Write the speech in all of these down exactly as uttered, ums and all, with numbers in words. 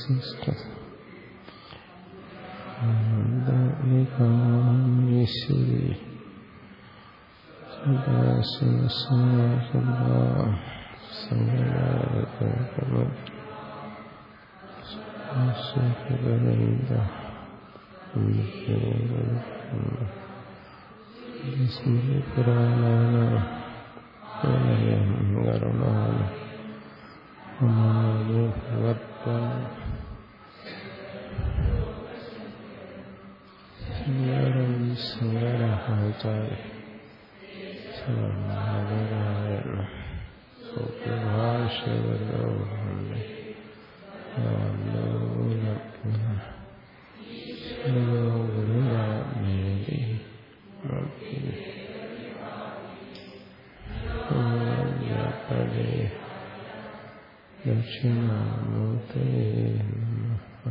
ഏകാമേശ്വരി ദക്ഷിണാമൂർത്തേ നമഃ.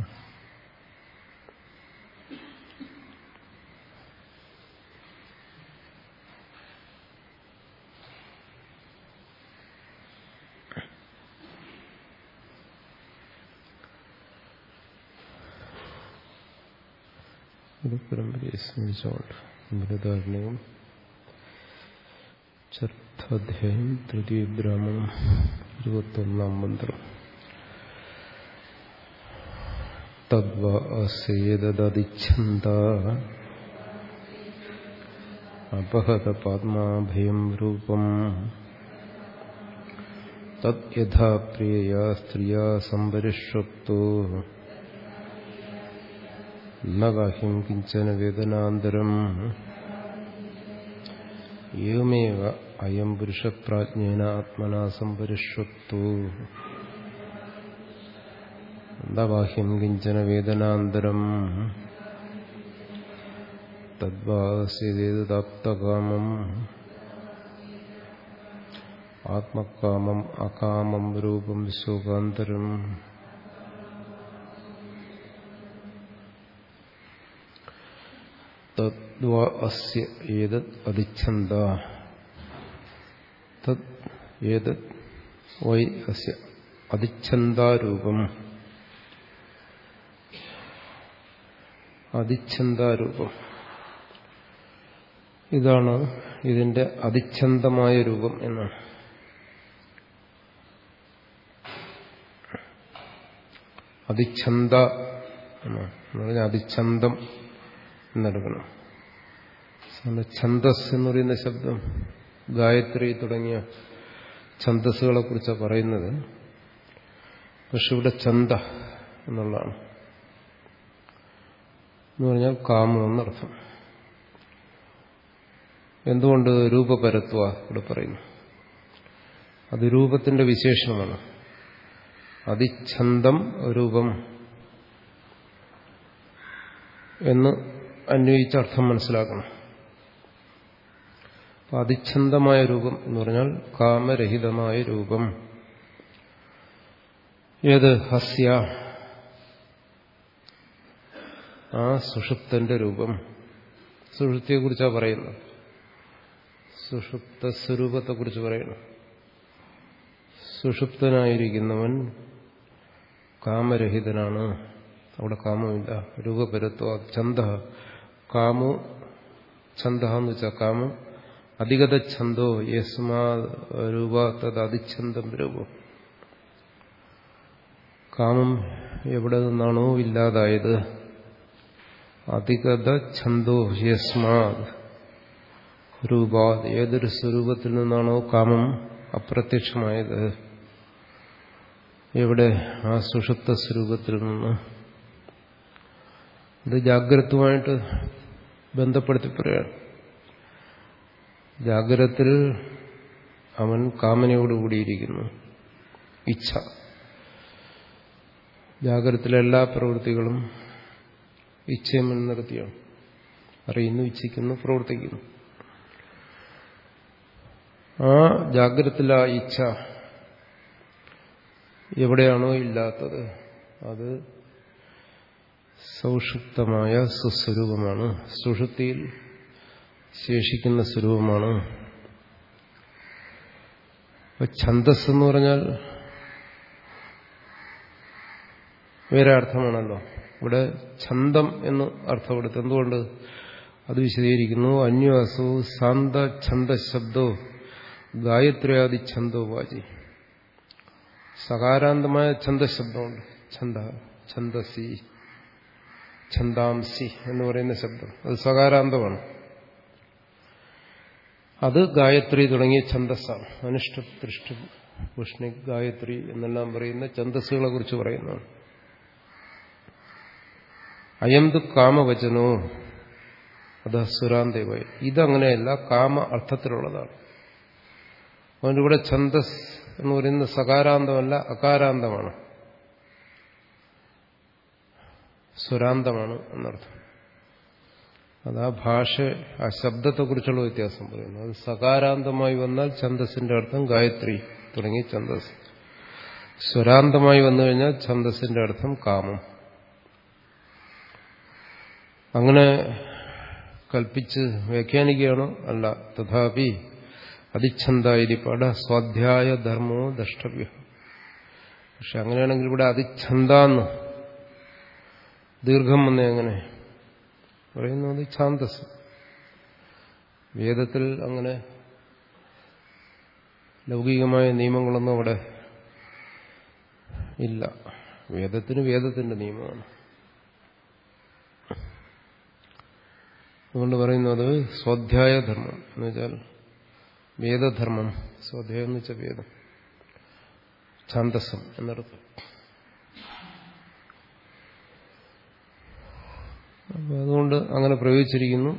പരമ്പരയെ സ്മരിച്ചുകൊണ്ട് മൃതാഗ്നവും ചതുർത്ഥാധ്യായം തൃതീയ ബ്രാഹ്മണം ഇരുപത്തൊന്നാം മന്ത്രം. തദ്വാസേതദിച്ഛന്ത അപഹത പാത്മാഭയം രൂപം തദ് യഥാ പ്രിയയാ സ്ത്രീയാ സംപരിഷ്വക്തോ ന ബാഹ്യം കിഞ്ചന വേദനാന്തരം ഏവമേവ അയം പുരുഷപ്രാജ്ഞേന ആത്മനാ സംപരിഷ്വക്തോ ന ബാഹ്യം കിഞ്ചന വേദനാന്തരം തദ്വാസ്യേതദാപ്തകാമം ആത്മകാമം അകാമം രൂപം ശോകാന്തരം. തദ്വാ അസ്യ ഏതത് അദിച്ഛന്ത തദ് ഏതത് വൈ അസ്യ അദിച്ഛന്താരൂപം അദിച്ഛന്താരൂപം ഇതാണ് ഇതിന്റെ അദിച്ഛന്തമായ രൂപം എന്നാണ്. അദിച്ഛന്ത എന്ന് പറഞ്ഞാൽ അദിച്ഛന്തം എന്നെടുക്കണം. ഛന്ദസ് എന്ന് പറയുന്ന ശബ്ദം ഗായത്രി തുടങ്ങിയ ഛന്ദസ്സുകളെ കുറിച്ചാണ് പറയുന്നത്. പക്ഷെ ഇവിടെ ഛന്ദ എന്നുള്ളതാണ് എന്ന് പറഞ്ഞാൽ കാമം എന്നർത്ഥം. എന്തുകൊണ്ട് രൂപപരത്വ ഇവിടെ പറയുന്നു? അത് രൂപത്തിന്റെ വിശേഷണമാണ്. അതിച്ഛന്തം രൂപം എന്ന് അന്വയിച്ച അർത്ഥം മനസ്സിലാക്കണം. അതിച്ഛന്തമായ രൂപം എന്ന് പറഞ്ഞാൽ കാമരഹിതമായ രൂപം. ഏത്? ഹസ്യ, ആ സുഷുപ്തന്റെ രൂപം. സുഷുപ്തിയെക്കുറിച്ചാണ് പറയുന്നത്. സുഷുപ്ത സ്വരൂപത്തെക്കുറിച്ച് പറയുന്നു. സുഷുപ്തനായിരിക്കുന്നവൻ കാമരഹിതനാണ്. അവിടെ കാമമില്ല. രൂപപരത്വ ഛന്ദ കാമോ ഛന്ദ എന്ന് വെച്ചാൽ കാമം അധികത ഛന്ദോ യസ്മാ രൂപ തത് അതിച്ഛന്തം രൂപം. കാമം എവിടെ നിന്നാണോ ഇല്ലാതായത്, അധികത ഛന്ദോ യസ്മാ രൂപ, ഏതൊരു സ്വരൂപത്തിൽ നിന്നാണോ കാമം അപ്രത്യക്ഷമായത്, എവിടെ? ആ സുഷുപ്ത സ്വരൂപത്തിൽ നിന്ന്. ഇത് ജാഗ്രതമായിട്ട് ബന്ധപ്പെടുത്തി പറയുകയാണ്. ജാഗ്രതത്തിൽ അവൻ കാമനയോടുകൂടിയിരിക്കുന്നു. ഇച്ഛ, ജാഗ്രതത്തിലെ എല്ലാ പ്രവൃത്തികളും ഇച്ഛയെ മുൻനിർത്തിയാണ്. അറിയുന്നു, ഇച്ഛിക്കുന്നു, പ്രവർത്തിക്കുന്നു. ആ ജാഗ്രതത്തിലെ ആ ഇച്ഛ എവിടെയാണോ ഇല്ലാത്തത് അത് സൗഷുപ്തമായ സുസ്വരൂപമാണ്. സുഷുപ്തിയിൽ ശേഷിക്കുന്ന സ്വരൂപമാണ്. ഛന്ദസ് എന്ന് പറഞ്ഞാൽ വേറെ അർത്ഥമാണല്ലോ. ഇവിടെ ഛന്തം എന്ന് അർത്ഥം കൊടുത്ത് എന്തുകൊണ്ട് അത് വിശദീകരിക്കുന്നു. അന്വാസോ സാന്ത ഛന്ദശബ്ദോ ഗായത്രിയാദി ഛന്തോ വാചി. സകാരാന്തമായ ഛന്ദശബ്ദമുണ്ട്. ഛന്ദ, ഛന്ദസി, ഛന്ദാംസി എന്ന് പറയുന്ന ശബ്ദം അത് സകാരാന്തമാണ്. അത് ഗായത്രി തുടങ്ങിയ ഛന്ദസ്സാണ്. അനിഷ്ട, തൃഷ്ട, പുഷ്ണി, ഗായത്രി എന്നെല്ലാം പറയുന്ന ഛന്ദസ്സുകളെ കുറിച്ച് പറയുന്നതാണ്. അയംതു കാമവചനോ അത് സുരാന്തേവായി. ഇതങ്ങനെയല്ല, കാമ അർത്ഥത്തിലുള്ളതാണ്. അതുകൊണ്ട് ഇവിടെ ഛന്ദസ് എന്ന് പറയുന്നത് സകാരാന്തമല്ല, അകാരാന്തമാണ്, സ്വരാന്തമാണ് എന്നർത്ഥം. അത് ആ ഭാഷ, ആ ശബ്ദത്തെക്കുറിച്ചുള്ള വ്യത്യാസം പറയുന്നു. അത് സകാരാന്തമായി വന്നാൽ ഛന്ദസിന്റെ അർത്ഥം ഗായത്രി തുടങ്ങി ഛന്ദസ്. സ്വരാന്തമായി വന്നു കഴിഞ്ഞാൽ ഛന്ദസിന്റെ അർത്ഥം കാമം. അങ്ങനെ കൽപ്പിച്ച് വ്യാഖ്യാനിക്കുകയാണോ? അല്ല. തഥാപി അതിച്ഛന്തായി പാഠ സ്വാധ്യായ ധർമ്മോ ദ്രഷ്ടവ്യ. പക്ഷെ അങ്ങനെയാണെങ്കിൽ ഇവിടെ അതിച്ഛന്താന്ന് ദീർഘം വന്നേ അങ്ങനെ പറയുന്നത് ഛാന്തസ്. വേദത്തിൽ അങ്ങനെ ലൗകികമായ നിയമങ്ങളൊന്നും അവിടെ ഇല്ല. വേദത്തിന് വേദത്തിന്റെ നിയമമാണ്. അതുകൊണ്ട് പറയുന്നത് സ്വാധ്യായ ധർമ്മം എന്ന് വെച്ചാൽ വേദധർമ്മം. സ്വാധ്യായം എന്ന് വെച്ചാൽ വേദം, ഛാന്തസം എന്നർത്ഥം. അപ്പൊ അതുകൊണ്ട് അങ്ങനെ പ്രയോഗിച്ചിരിക്കുന്നു.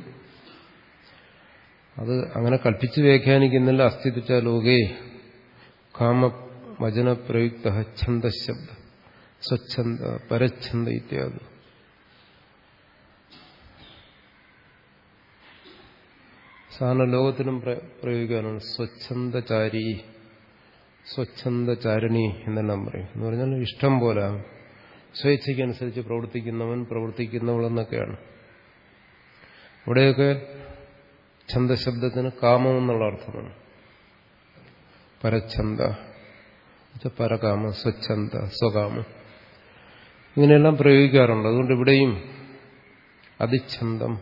അത് അങ്ങനെ കൽപ്പിച്ച് വ്യാഖ്യാനിക്കുന്നില്ല. അസ്ഥിതിച്ച ലോകേ കാമ വചന പ്രയുക്ത ഛന്ദശബ്ദ സ്വച്ഛന്ദ പരച്ഛന്ദ ഇത്യാദി. സാധാരണ ലോകത്തിനും പ്രയോഗിക്കാനാണ്. സ്വച്ഛന്ദചാരി, സ്വച്ഛന്ദചാരിണി എന്നെല്ലാം പറയും. എന്ന് പറഞ്ഞാൽ ഇഷ്ടം പോലെ സ്വേച്ഛയ്ക്കനുസരിച്ച് പ്രവർത്തിക്കുന്നവൻ, പ്രവർത്തിക്കുന്നവൾ എന്നൊക്കെയാണ്. ഇവിടെയൊക്കെ ഛന്ദശബ്ദത്തിന് കാമം എന്നുള്ള അർത്ഥമാണ്. പരച്ഛന്ദ, പരകാമ, സ്വച്ഛന്ദ, സ്വകാമം, ഇങ്ങനെയെല്ലാം പ്രയോഗിക്കാറുണ്ട്. അതുകൊണ്ട് ഇവിടെയും അതിച്ഛന്തം,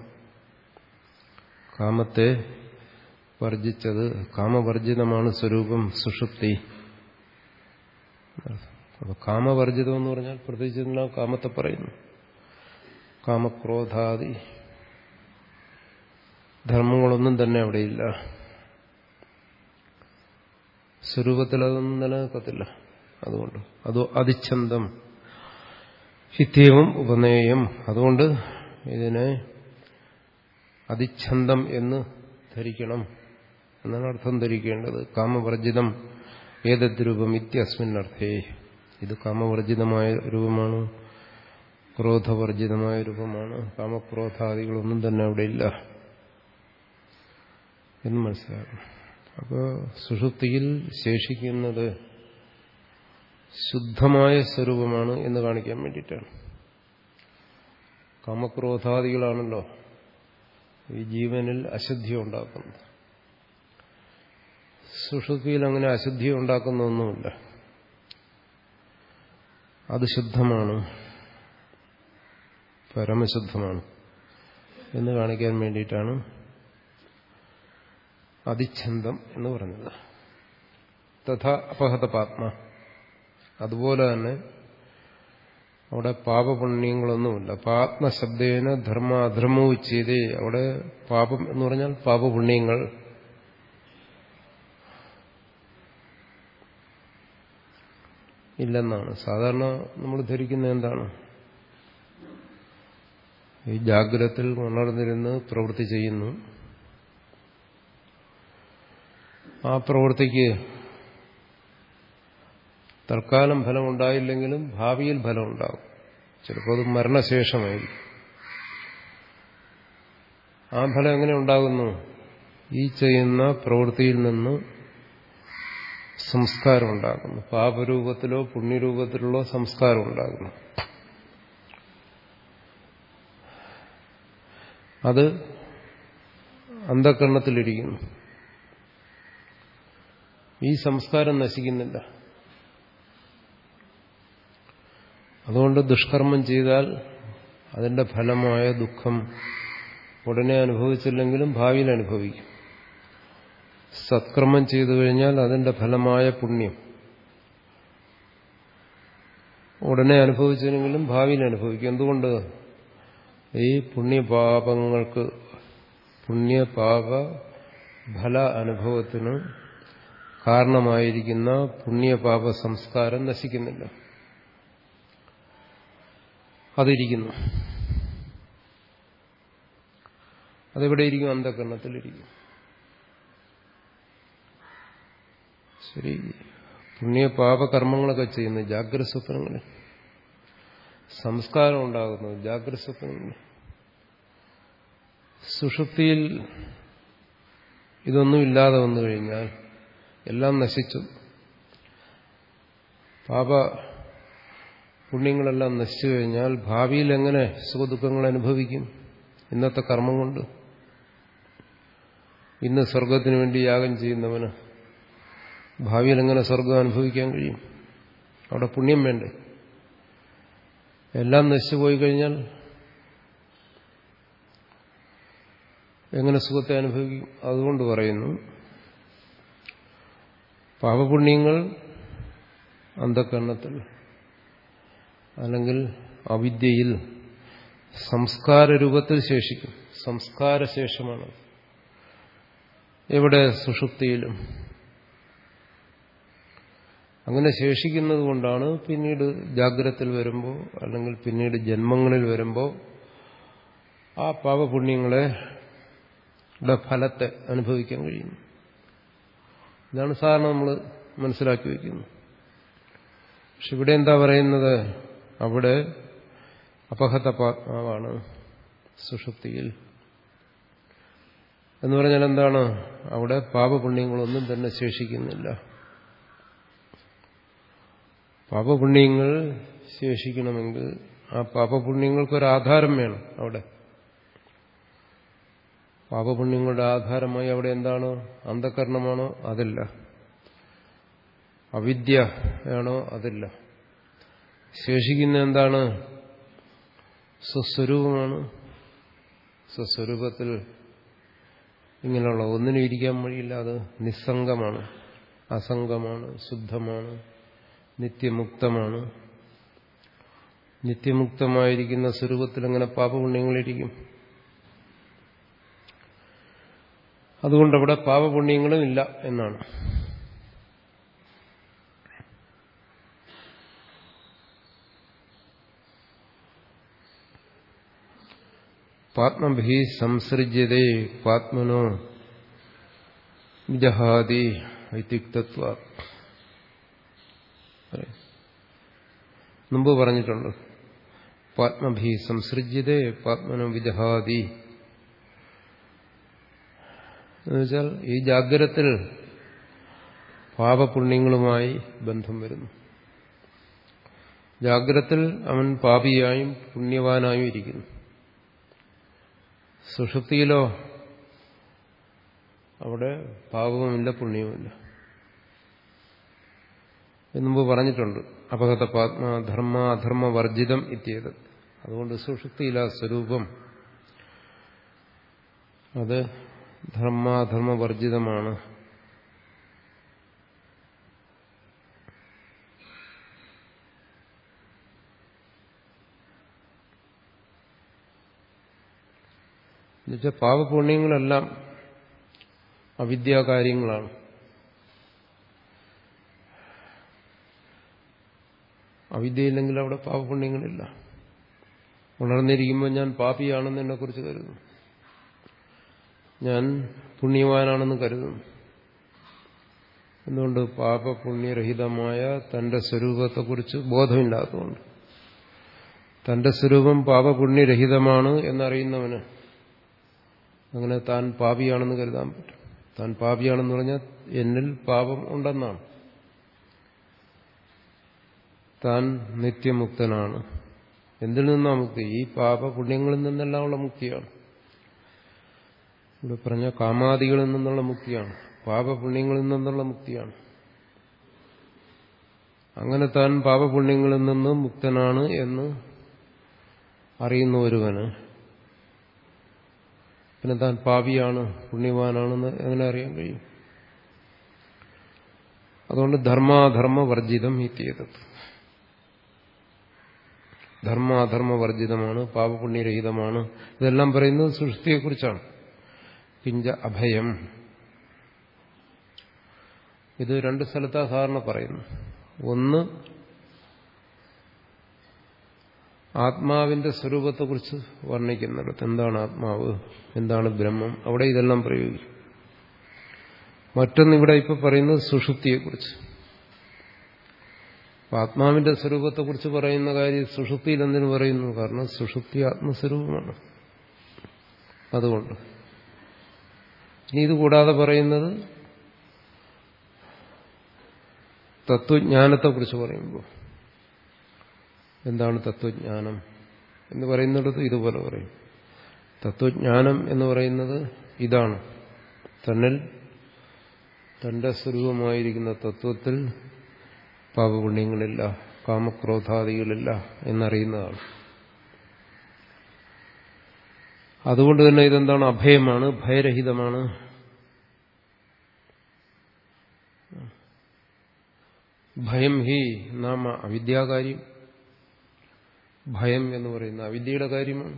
കാമത്തെ വർജിച്ചത്, കാമവർജിതമാണ് സ്വരൂപം സുഷുപ്തി. അപ്പൊ കാമവർജിതം എന്ന് പറഞ്ഞാൽ പ്രത്യേകിച്ച് കാമത്തെ പറയുന്നു. കാമക്രോധാദി ധർമ്മങ്ങളൊന്നും തന്നെ അവിടെയില്ല. സ്വരൂപത്തിൽ അതൊന്നും നിലനിൽക്കത്തില്ല. അതുകൊണ്ട് അതോ അതിച്ഛന്തം ഹിത്യവും ഉപനേയം. അതുകൊണ്ട് ഇതിനെ അതിച്ഛന്തം എന്ന് ധരിക്കണം എന്നാണ് അർത്ഥം ധരിക്കേണ്ടത്. കാമവർജിതം ഏതദ്രൂപം ഇത്യസ്മിന്നർത്ഥേ. ഇത് കാമവർജിതമായ രൂപമാണ്, ക്രോധവർജിതമായ രൂപമാണ്. കാമക്രോധാദികളൊന്നും തന്നെ അവിടെ ഇല്ല എന്ന് മനസ്സിലാക്കണം. അപ്പോൾ സുഷുപ്തിയിൽ ശേഷിക്കുന്നത് ശുദ്ധമായ സ്വരൂപമാണ് എന്ന് കാണിക്കാൻ വേണ്ടിയിട്ടാണ്. കാമക്രോധാദികളാണല്ലോ ഈ ജീവനിൽ അശുദ്ധി ഉണ്ടാക്കുന്നത്. സുഷുപ്തിയിൽ അങ്ങനെ അശുദ്ധി ഉണ്ടാക്കുന്നൊന്നുമില്ല. അത് ശുദ്ധമാണ്, പരമശുദ്ധമാണ് എന്ന് കാണിക്കാൻ വേണ്ടിയിട്ടാണ് അതിച്ഛന്തം എന്ന് പറഞ്ഞത്. തഥാ അപഹത പാത്മ. അതുപോലെ തന്നെ അവിടെ പാപപുണ്യങ്ങളൊന്നുമില്ല. പാത്മശബ്ദേന ധർമ്മ അധർമ്മവും ചെയ്തേ. അവിടെ പാപം എന്ന് പറഞ്ഞാൽ പാപപുണ്യങ്ങൾ. ഇല്ലെന്നാണ് സാധാരണ നമ്മൾ ധരിക്കുന്നത്. എന്താണ്? ഈ ജാഗ്രതത്തിൽ ഉണർന്നിരുന്ന് പ്രവൃത്തി ചെയ്യുന്നു. ആ പ്രവൃത്തിക്ക് തൽക്കാലം ഫലം ഉണ്ടായില്ലെങ്കിലും ഭാവിയിൽ ഫലം ഉണ്ടാകും. ചിലപ്പോൾ അത് മരണശേഷമായിരിക്കും. ആ ഫലം എങ്ങനെ ഉണ്ടാകുന്നു? ഈ ചെയ്യുന്ന പ്രവൃത്തിയിൽ നിന്ന് സംസ്കാരം ഉണ്ടാകുന്നു. പാപരൂപത്തിലോ പുണ്യരൂപത്തിലോ സംസ്കാരം ഉണ്ടാകുന്നു. അത് അന്ധകരണത്തിലിരിക്കുന്നു. ഈ സംസ്കാരം നശിക്കുന്നില്ല. അതുകൊണ്ട് ദുഷ്കർമ്മം ചെയ്താൽ അതിന്റെ ഫലമായ ദുഃഖം ഉടനെ അനുഭവിച്ചില്ലെങ്കിലും ഭാവിയിൽ അനുഭവിക്കും. സത്കർമ്മം ചെയ്തു കഴിഞ്ഞാൽ അതിന്റെ ഫലമായ പുണ്യം ഉടനെ അനുഭവിച്ചില്ലെങ്കിലും ഭാവിയിൽ അനുഭവിക്കും. എന്തുകൊണ്ട്? ഈ പുണ്യപാപങ്ങൾക്ക് പുണ്യപാപ ഫല അനുഭവത്തിന് കാരണമായിരിക്കുന്ന പുണ്യപാപ സംസ്കാരം നശിക്കുന്നില്ല, അതിരിക്കുന്നു. അതെവിടെ ഇരിക്കും? അന്ധകരണത്തിലിരിക്കും. ശരി, പുണ്യപാപ കർമ്മങ്ങളൊക്കെ ചെയ്യുന്നു ജാഗ്രത സ്വപ്നങ്ങളിൽ, സംസ്കാരം ഉണ്ടാകുന്നു ജാഗ്രത സ്വപ്നങ്ങളിൽ. സുഷുപ്തിയിൽ ഇതൊന്നും ഇല്ലാതെ വന്നു കഴിഞ്ഞാൽ എല്ലാം നശിച്ചു, പാപ പുണ്യങ്ങളെല്ലാം നശിച്ചു കഴിഞ്ഞാൽ ഭാവിയിൽ എങ്ങനെ സുഖദുഃഖങ്ങൾ അനുഭവിക്കും? ഇന്നത്തെ കർമ്മം കൊണ്ട്. ഇന്ന് സ്വർഗത്തിന് വേണ്ടി യാഗം ചെയ്യുന്നവന് ഭാവിയിൽ എങ്ങനെ സ്വർഗം അനുഭവിക്കാൻ കഴിയും? അവിടെ പുണ്യം വേണ്ടേ? എല്ലാം നശിച്ചു പോയി കഴിഞ്ഞാൽ എങ്ങനെ സുഖത്തെ അനുഭവിക്കും? അതുകൊണ്ട് പറയുന്നു, പാപപുണ്യങ്ങൾ അന്ധകരണത്തിൽ അല്ലെങ്കിൽ അവിദ്യയിൽ സംസ്കാര രൂപത്തിൽ ശേഷിക്കും. സംസ്കാരശേഷമാണ് എവിടെ? സുഷുപ്തിയിലും. അങ്ങനെ ശേഷിക്കുന്നത് കൊണ്ടാണ് പിന്നീട് ജാഗ്രതത്തിൽ വരുമ്പോൾ അല്ലെങ്കിൽ പിന്നീട് ജന്മങ്ങളിൽ വരുമ്പോൾ ആ പാപപുണ്യങ്ങളെ ഫലത്തെ അനുഭവിക്കാൻ കഴിയും. ഇതാണ് സാധാരണ നമ്മൾ മനസ്സിലാക്കി വയ്ക്കുന്നത്. പക്ഷെ ഇവിടെ എന്താ പറയുന്നത്? അവിടെ അപഹത പാത്മാവാണ് സുഷുപ്തിയിൽ എന്ന് പറഞ്ഞാൽ എന്താണ്? അവിടെ പാപപുണ്യങ്ങളൊന്നും തന്നെ ശേഷിക്കുന്നില്ല. പാപപുണ്യങ്ങൾ ശേഷിക്കണമെങ്കിൽ ആ പാപപുണ്യങ്ങൾക്കൊരാധാരം വേണം. അവിടെ പാപപുണ്യങ്ങളുടെ ആധാരമായി അവിടെ എന്താണ്? അന്ധകരണമാണോ? അതില്ല. അവിദ്യയാണോ? അതില്ല. ശേഷിക്കുന്ന എന്താണ്? സ്വസ്വരൂപമാണ്. സ്വസ്വരൂപത്തിൽ ഇങ്ങനെയുള്ള ഒന്നിനും ഇരിക്കാൻ വഴിയില്ല. അത് നിസ്സംഗമാണ്, അസംഗമാണ്, ശുദ്ധമാണ്, നിത്യമുക്തമാണ്. നിത്യമുക്തമായിരിക്കുന്ന സ്വരൂപത്തിൽ എങ്ങനെ പാപപുണ്യങ്ങളിരിക്കും? അതുകൊണ്ടവിടെ പാപപുണ്യങ്ങളും ഇല്ല എന്നാണ്. പാത്മഭി സംസൃജ്യതേ പാത്മനോ വിജഹാതി ഐതിക്തത്വ. മുമ്പ് പറഞ്ഞിട്ടുണ്ട്, പാത്മഭി സംസൃജ്യതേ പാത്മനോ വിജഹാതി എന്നുവെച്ചാൽ ഈ ജാഗ്രതത്തിൽ പാപപുണ്യങ്ങളുമായി ബന്ധം വരുന്നു. ജാഗ്രതത്തിൽ അവൻ പാപിയായും പുണ്യവാനായും ഇരിക്കുന്നു. സുഷുപ്തിയിലോ അവിടെ പാപവുമില്ല, പുണ്യവുമില്ല. എന്നുമ്പ് പറഞ്ഞിട്ടുണ്ട്, അപഹത പാത്മ ധർമ്മ അധർമ്മ വർജിതം ഇത്യേത്. അതുകൊണ്ട് സുഷുപ്തിയിലെ സ്വരൂപം അത് ധർമാധർമ്മ വർജിതമാണ്. എന്നുവെച്ചാൽ പാപപുണ്യങ്ങളെല്ലാം അവിദ്യാകാര്യങ്ങളാണ്. അവിദ്യയില്ലെങ്കിൽ അവിടെ പാപപുണ്യങ്ങളില്ല. ഉണർന്നിരിക്കുമ്പോൾ ഞാൻ പാപിയാണെന്ന് എന്നെ കുറിച്ച് കരുതുന്നു, ഞാൻ പുണ്യവാനാണെന്ന് കരുതുന്നു. എന്തുകൊണ്ട്? പാപപുണ്യരഹിതമായ തന്റെ സ്വരൂപത്തെക്കുറിച്ച് ബോധമില്ലാത്തതുകൊണ്ട്. തന്റെ സ്വരൂപം പാപപുണ്യരഹിതമാണ് എന്നറിയുന്നവന് അങ്ങനെ താൻ പാപിയാണെന്ന് കരുതാൻ പറ്റും. താൻ പാപിയാണെന്ന് പറഞ്ഞാൽ എന്നിൽ പാപം ഉണ്ടെന്നാണ്. താൻ നിത്യമുക്തനാണ്. എന്തിൽ നിന്നാ മുക്തി? ഈ പാപപുണ്യങ്ങളിൽ നിന്നെല്ലാം ഉള്ള മുക്തിയാണ്. ഇവിടെ പറഞ്ഞ കാമാദികളിൽ നിന്നുള്ള മുക്തിയാണ്, പാപപുണ്യങ്ങളിൽ നിന്നുള്ള മുക്തിയാണ്. അങ്ങനെ താൻ പാപപുണ്യങ്ങളിൽ നിന്ന് മുക്തനാണ് എന്ന് അറിയുന്ന ഒരുവന് പിന്നെ താൻ പാപിയാണ് പുണ്യവാനാണെന്ന് എങ്ങനെ അറിയാൻ കഴിയും? അതുകൊണ്ട് ധർമാധർമ്മവർജിതം ഇത്യേതത്. ധർമാധർമ്മവർജിതമാണ്, പാപപുണ്യരഹിതമാണ്. ഇതെല്ലാം പറയുന്നത് സുഷുപ്തിയെക്കുറിച്ചാണ്. കിഞ്ച അഭയം. ഇത് രണ്ട് സ്ഥലത്താ സാധാരണ പറയുന്നു. ഒന്ന് ആത്മാവിന്റെ സ്വരൂപത്തെക്കുറിച്ച് വർണ്ണിക്കുന്നിടത്ത് എന്താണ് ആത്മാവ്, എന്താണ് ബ്രഹ്മം, അവിടെ ഇതെല്ലാം പ്രയോഗിക്കും. മറ്റൊന്ന് ഇവിടെ ഇപ്പൊ പറയുന്നത് സുഷുപ്തിയെക്കുറിച്ച്. ആത്മാവിന്റെ സ്വരൂപത്തെക്കുറിച്ച് പറയുന്ന കാര്യം സുഷുപ്തിയിൽ എന്തിനു പറയുന്നു? കാരണം സുഷുപ്തി ആത്മസ്വരൂപമാണ്. അതുകൊണ്ട് ഇനി ഇത് കൂടാതെ പറയുന്നത് തത്വജ്ഞാനത്തെക്കുറിച്ച് പറയുമ്പോൾ എന്താണ് തത്വജ്ഞാനം എന്ന് പറയുന്നിടത്ത് ഇതുപോലെ പറയും. തത്വജ്ഞാനം എന്ന് പറയുന്നത് ഇതാണ്: തന്നിൽ തന്റെ സ്വരൂപമായിരിക്കുന്ന തത്വത്തിൽ പാപപുണ്യങ്ങളില്ല, കാമക്രോധാദികളില്ല എന്നറിയുന്നതാണ്. അതുകൊണ്ട് തന്നെ ഇതെന്താണ്? അഭയമാണ്, ഭയരഹിതമാണ്. ഭയം ഹി നാമ അവിദ്യാകാര്യം. ഭയം എന്ന് പറയുന്ന അവിദ്യയുടെ കാര്യമാണ്.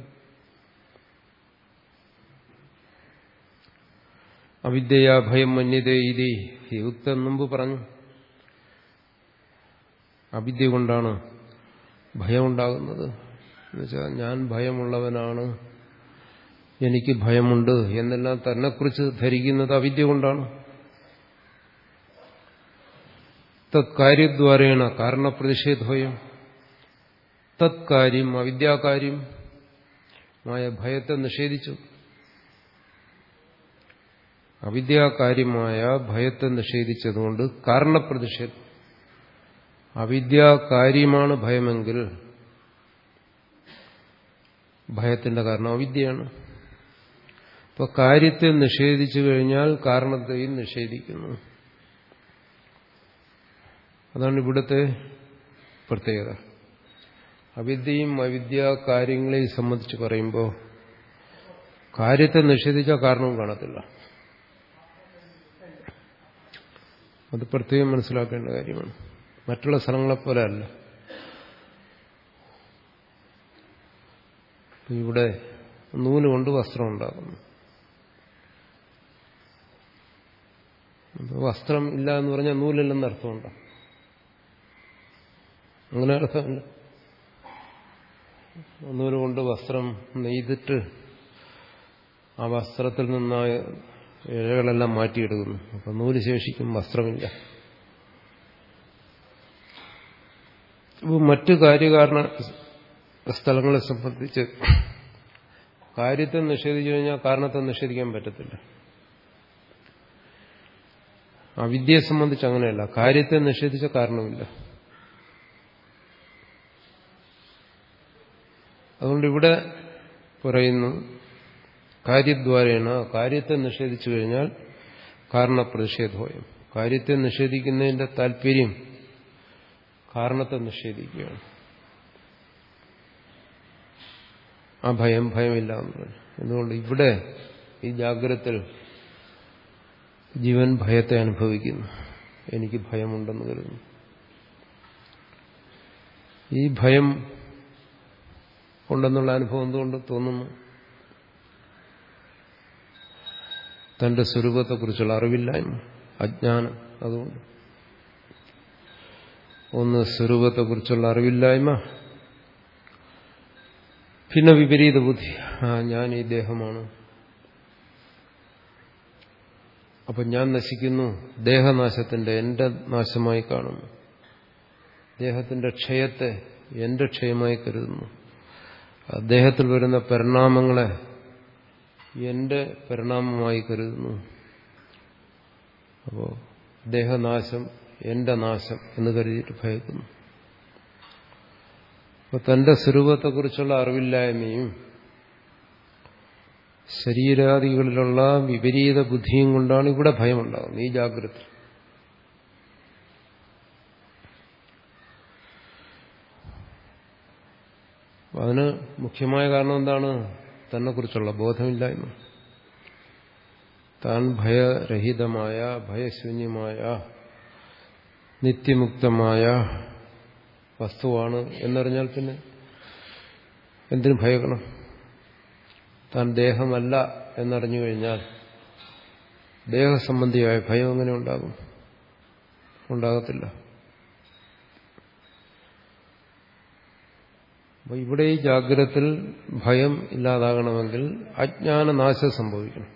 അവിദ്യയാ ഭയം മന്യതേ ഇതി യുക്തൻ മുമ്പ് പറഞ്ഞു. അവിദ്യ കൊണ്ടാണ് ഭയം ഉണ്ടാകുന്നത്. എന്നുവെച്ചാൽ ഞാൻ ഭയമുള്ളവനാണ്, എനിക്ക് ഭയമുണ്ട് എന്നെല്ലാം തന്നെക്കുറിച്ച് ധരിക്കുന്നത് അവിദ്യ കൊണ്ടാണ്. തത്കാര്യദ്വാരേണ കാരണപ്രതിഷേധോയം. തത്കാര്യം അവിദ്യാകാര്യം മായ ഭയത്തെ നിഷേധിച്ചു. അവിദ്യാകാര്യമായ ഭയത്തെ നിഷേധിച്ചതുകൊണ്ട് കാരണപ്രതിഷേധം. അവിദ്യാകാര്യമാണ് ഭയമെങ്കിൽ ഭയത്തിന്റെ കാരണം അവിദ്യയാണ്. അപ്പൊ കാര്യത്തെ നിഷേധിച്ചു കഴിഞ്ഞാൽ കാരണത്തെയും നിഷേധിക്കുന്നു. അതാണ് ഇവിടുത്തെ പ്രത്യേകത. അവിദ്യയും അവിദ്യാ കാര്യങ്ങളെയും സംബന്ധിച്ച് പറയുമ്പോൾ കാര്യത്തെ നിഷേധിച്ച കാരണവും കാണത്തില്ല. അത് പ്രത്യേകം മനസ്സിലാക്കേണ്ട കാര്യമാണ്. മറ്റുള്ള സ്ഥലങ്ങളെപ്പോലെ അല്ല. ഇവിടെ നൂല് കൊണ്ട് വസ്ത്രം ഉണ്ടാക്കുന്നു. വസ്ത്രം ഇല്ല എന്ന് പറഞ്ഞാൽ നൂലില്ലെന്ന് അർത്ഥമുണ്ടോ? അങ്ങനെ അർത്ഥമില്ല. നൂല് കൊണ്ട് വസ്ത്രം നെയ്തിട്ട് ആ വസ്ത്രത്തിൽ നിന്ന് ഇഴകളെല്ലാം മാറ്റിയെടുക്കുന്നു. അപ്പം നൂല് ശേഷിക്കും, വസ്ത്രമില്ല. മറ്റു കാര്യകാരണ സ്ഥലങ്ങളെ സംബന്ധിച്ച് കാര്യത്തെ നിഷേധിച്ചു കഴിഞ്ഞാൽ കാരണത്തെ നിഷേധിക്കാൻ പറ്റത്തില്ല. അവിദ്യയെ സംബന്ധിച്ച് അങ്ങനെയല്ല. കാര്യത്തെ നിഷേധിച്ച കാരണമില്ല. അതുകൊണ്ട് ഇവിടെ പറയുന്നു കാര്യദ്വാരേണ, കാര്യത്തെ നിഷേധിച്ചു കഴിഞ്ഞാൽ കാരണപ്രതിഷേധോയം. കാര്യത്തെ നിഷേധിക്കുന്നതിന്റെ താല്പര്യം കാരണത്തെ നിഷേധിക്കുകയാണ്. ആ ഭയം ഭയമില്ല എന്ന് പറഞ്ഞു. എന്തുകൊണ്ട്? ഇവിടെ ഈ ജാഗ്രതത്തിൽ ജീവൻ ഭയത്തെ അനുഭവിക്കുന്നു. എനിക്ക് ഭയമുണ്ടെന്ന് കരുതുന്നു. ഈ ഭയം ഉണ്ടെന്നുള്ള അനുഭവം എന്തുകൊണ്ട് തോന്നുന്നു? തന്റെ സ്വരൂപത്തെക്കുറിച്ചുള്ള അറിവില്ലായ്മ, അജ്ഞാനം. അതുകൊണ്ട് ഒന്ന് സ്വരൂപത്തെക്കുറിച്ചുള്ള അറിവില്ലായ്മ, പിന്നെ വിപരീത ബുദ്ധി. ആ ഞാൻ ഈ ദേഹമാണ്, അപ്പൊ ഞാൻ നശിക്കുന്നു, ദേഹനാശത്തിന്റെ എന്റെ നാശമായി കാണുന്നു, ദേഹത്തിന്റെ ക്ഷയത്തെ എന്റെ ക്ഷയമായി കരുതുന്നു, ദേഹത്തിൽ വരുന്ന പരിണാമങ്ങളെ എന്റെ പരിണാമമായി കരുതുന്നു. അപ്പോ ദേഹനാശം എന്റെ നാശം എന്ന് കരുതിയിട്ട് ഭയക്കുന്നു. അപ്പൊ തന്റെ സ്വരൂപത്തെക്കുറിച്ചുള്ള അറിവില്ലായ്മയും ശരീരാദികളിലുള്ള വിപരീത ബുദ്ധിയും കൊണ്ടാണ് ഇവിടെ ഭയമുണ്ടാകുന്നത്, ഈ ജാഗ്രത. അതിന് മുഖ്യമായ കാരണം എന്താണ്? തന്നെക്കുറിച്ചുള്ള ബോധമില്ലായ്മ. താൻ ഭയരഹിതമായ, ഭയശൂന്യമായ, നിത്യമുക്തമായ വസ്തുവാണ് എന്നറിഞ്ഞാൽ പിന്നെ എന്തിനു ഭയക്കണം? താൻ ദേഹമല്ല എന്നറിഞ്ഞു കഴിഞ്ഞാൽ ദേഹസംബന്ധിയായ ഭയം എങ്ങനെ ഉണ്ടാകും? ഉണ്ടാകത്തില്ല. അപ്പോൾ ഇവിടെ ഈ ജാഗ്രതത്തിൽ ഭയം ഇല്ലാതാകണമെങ്കിൽ അജ്ഞാനനാശം സംഭവിക്കണം.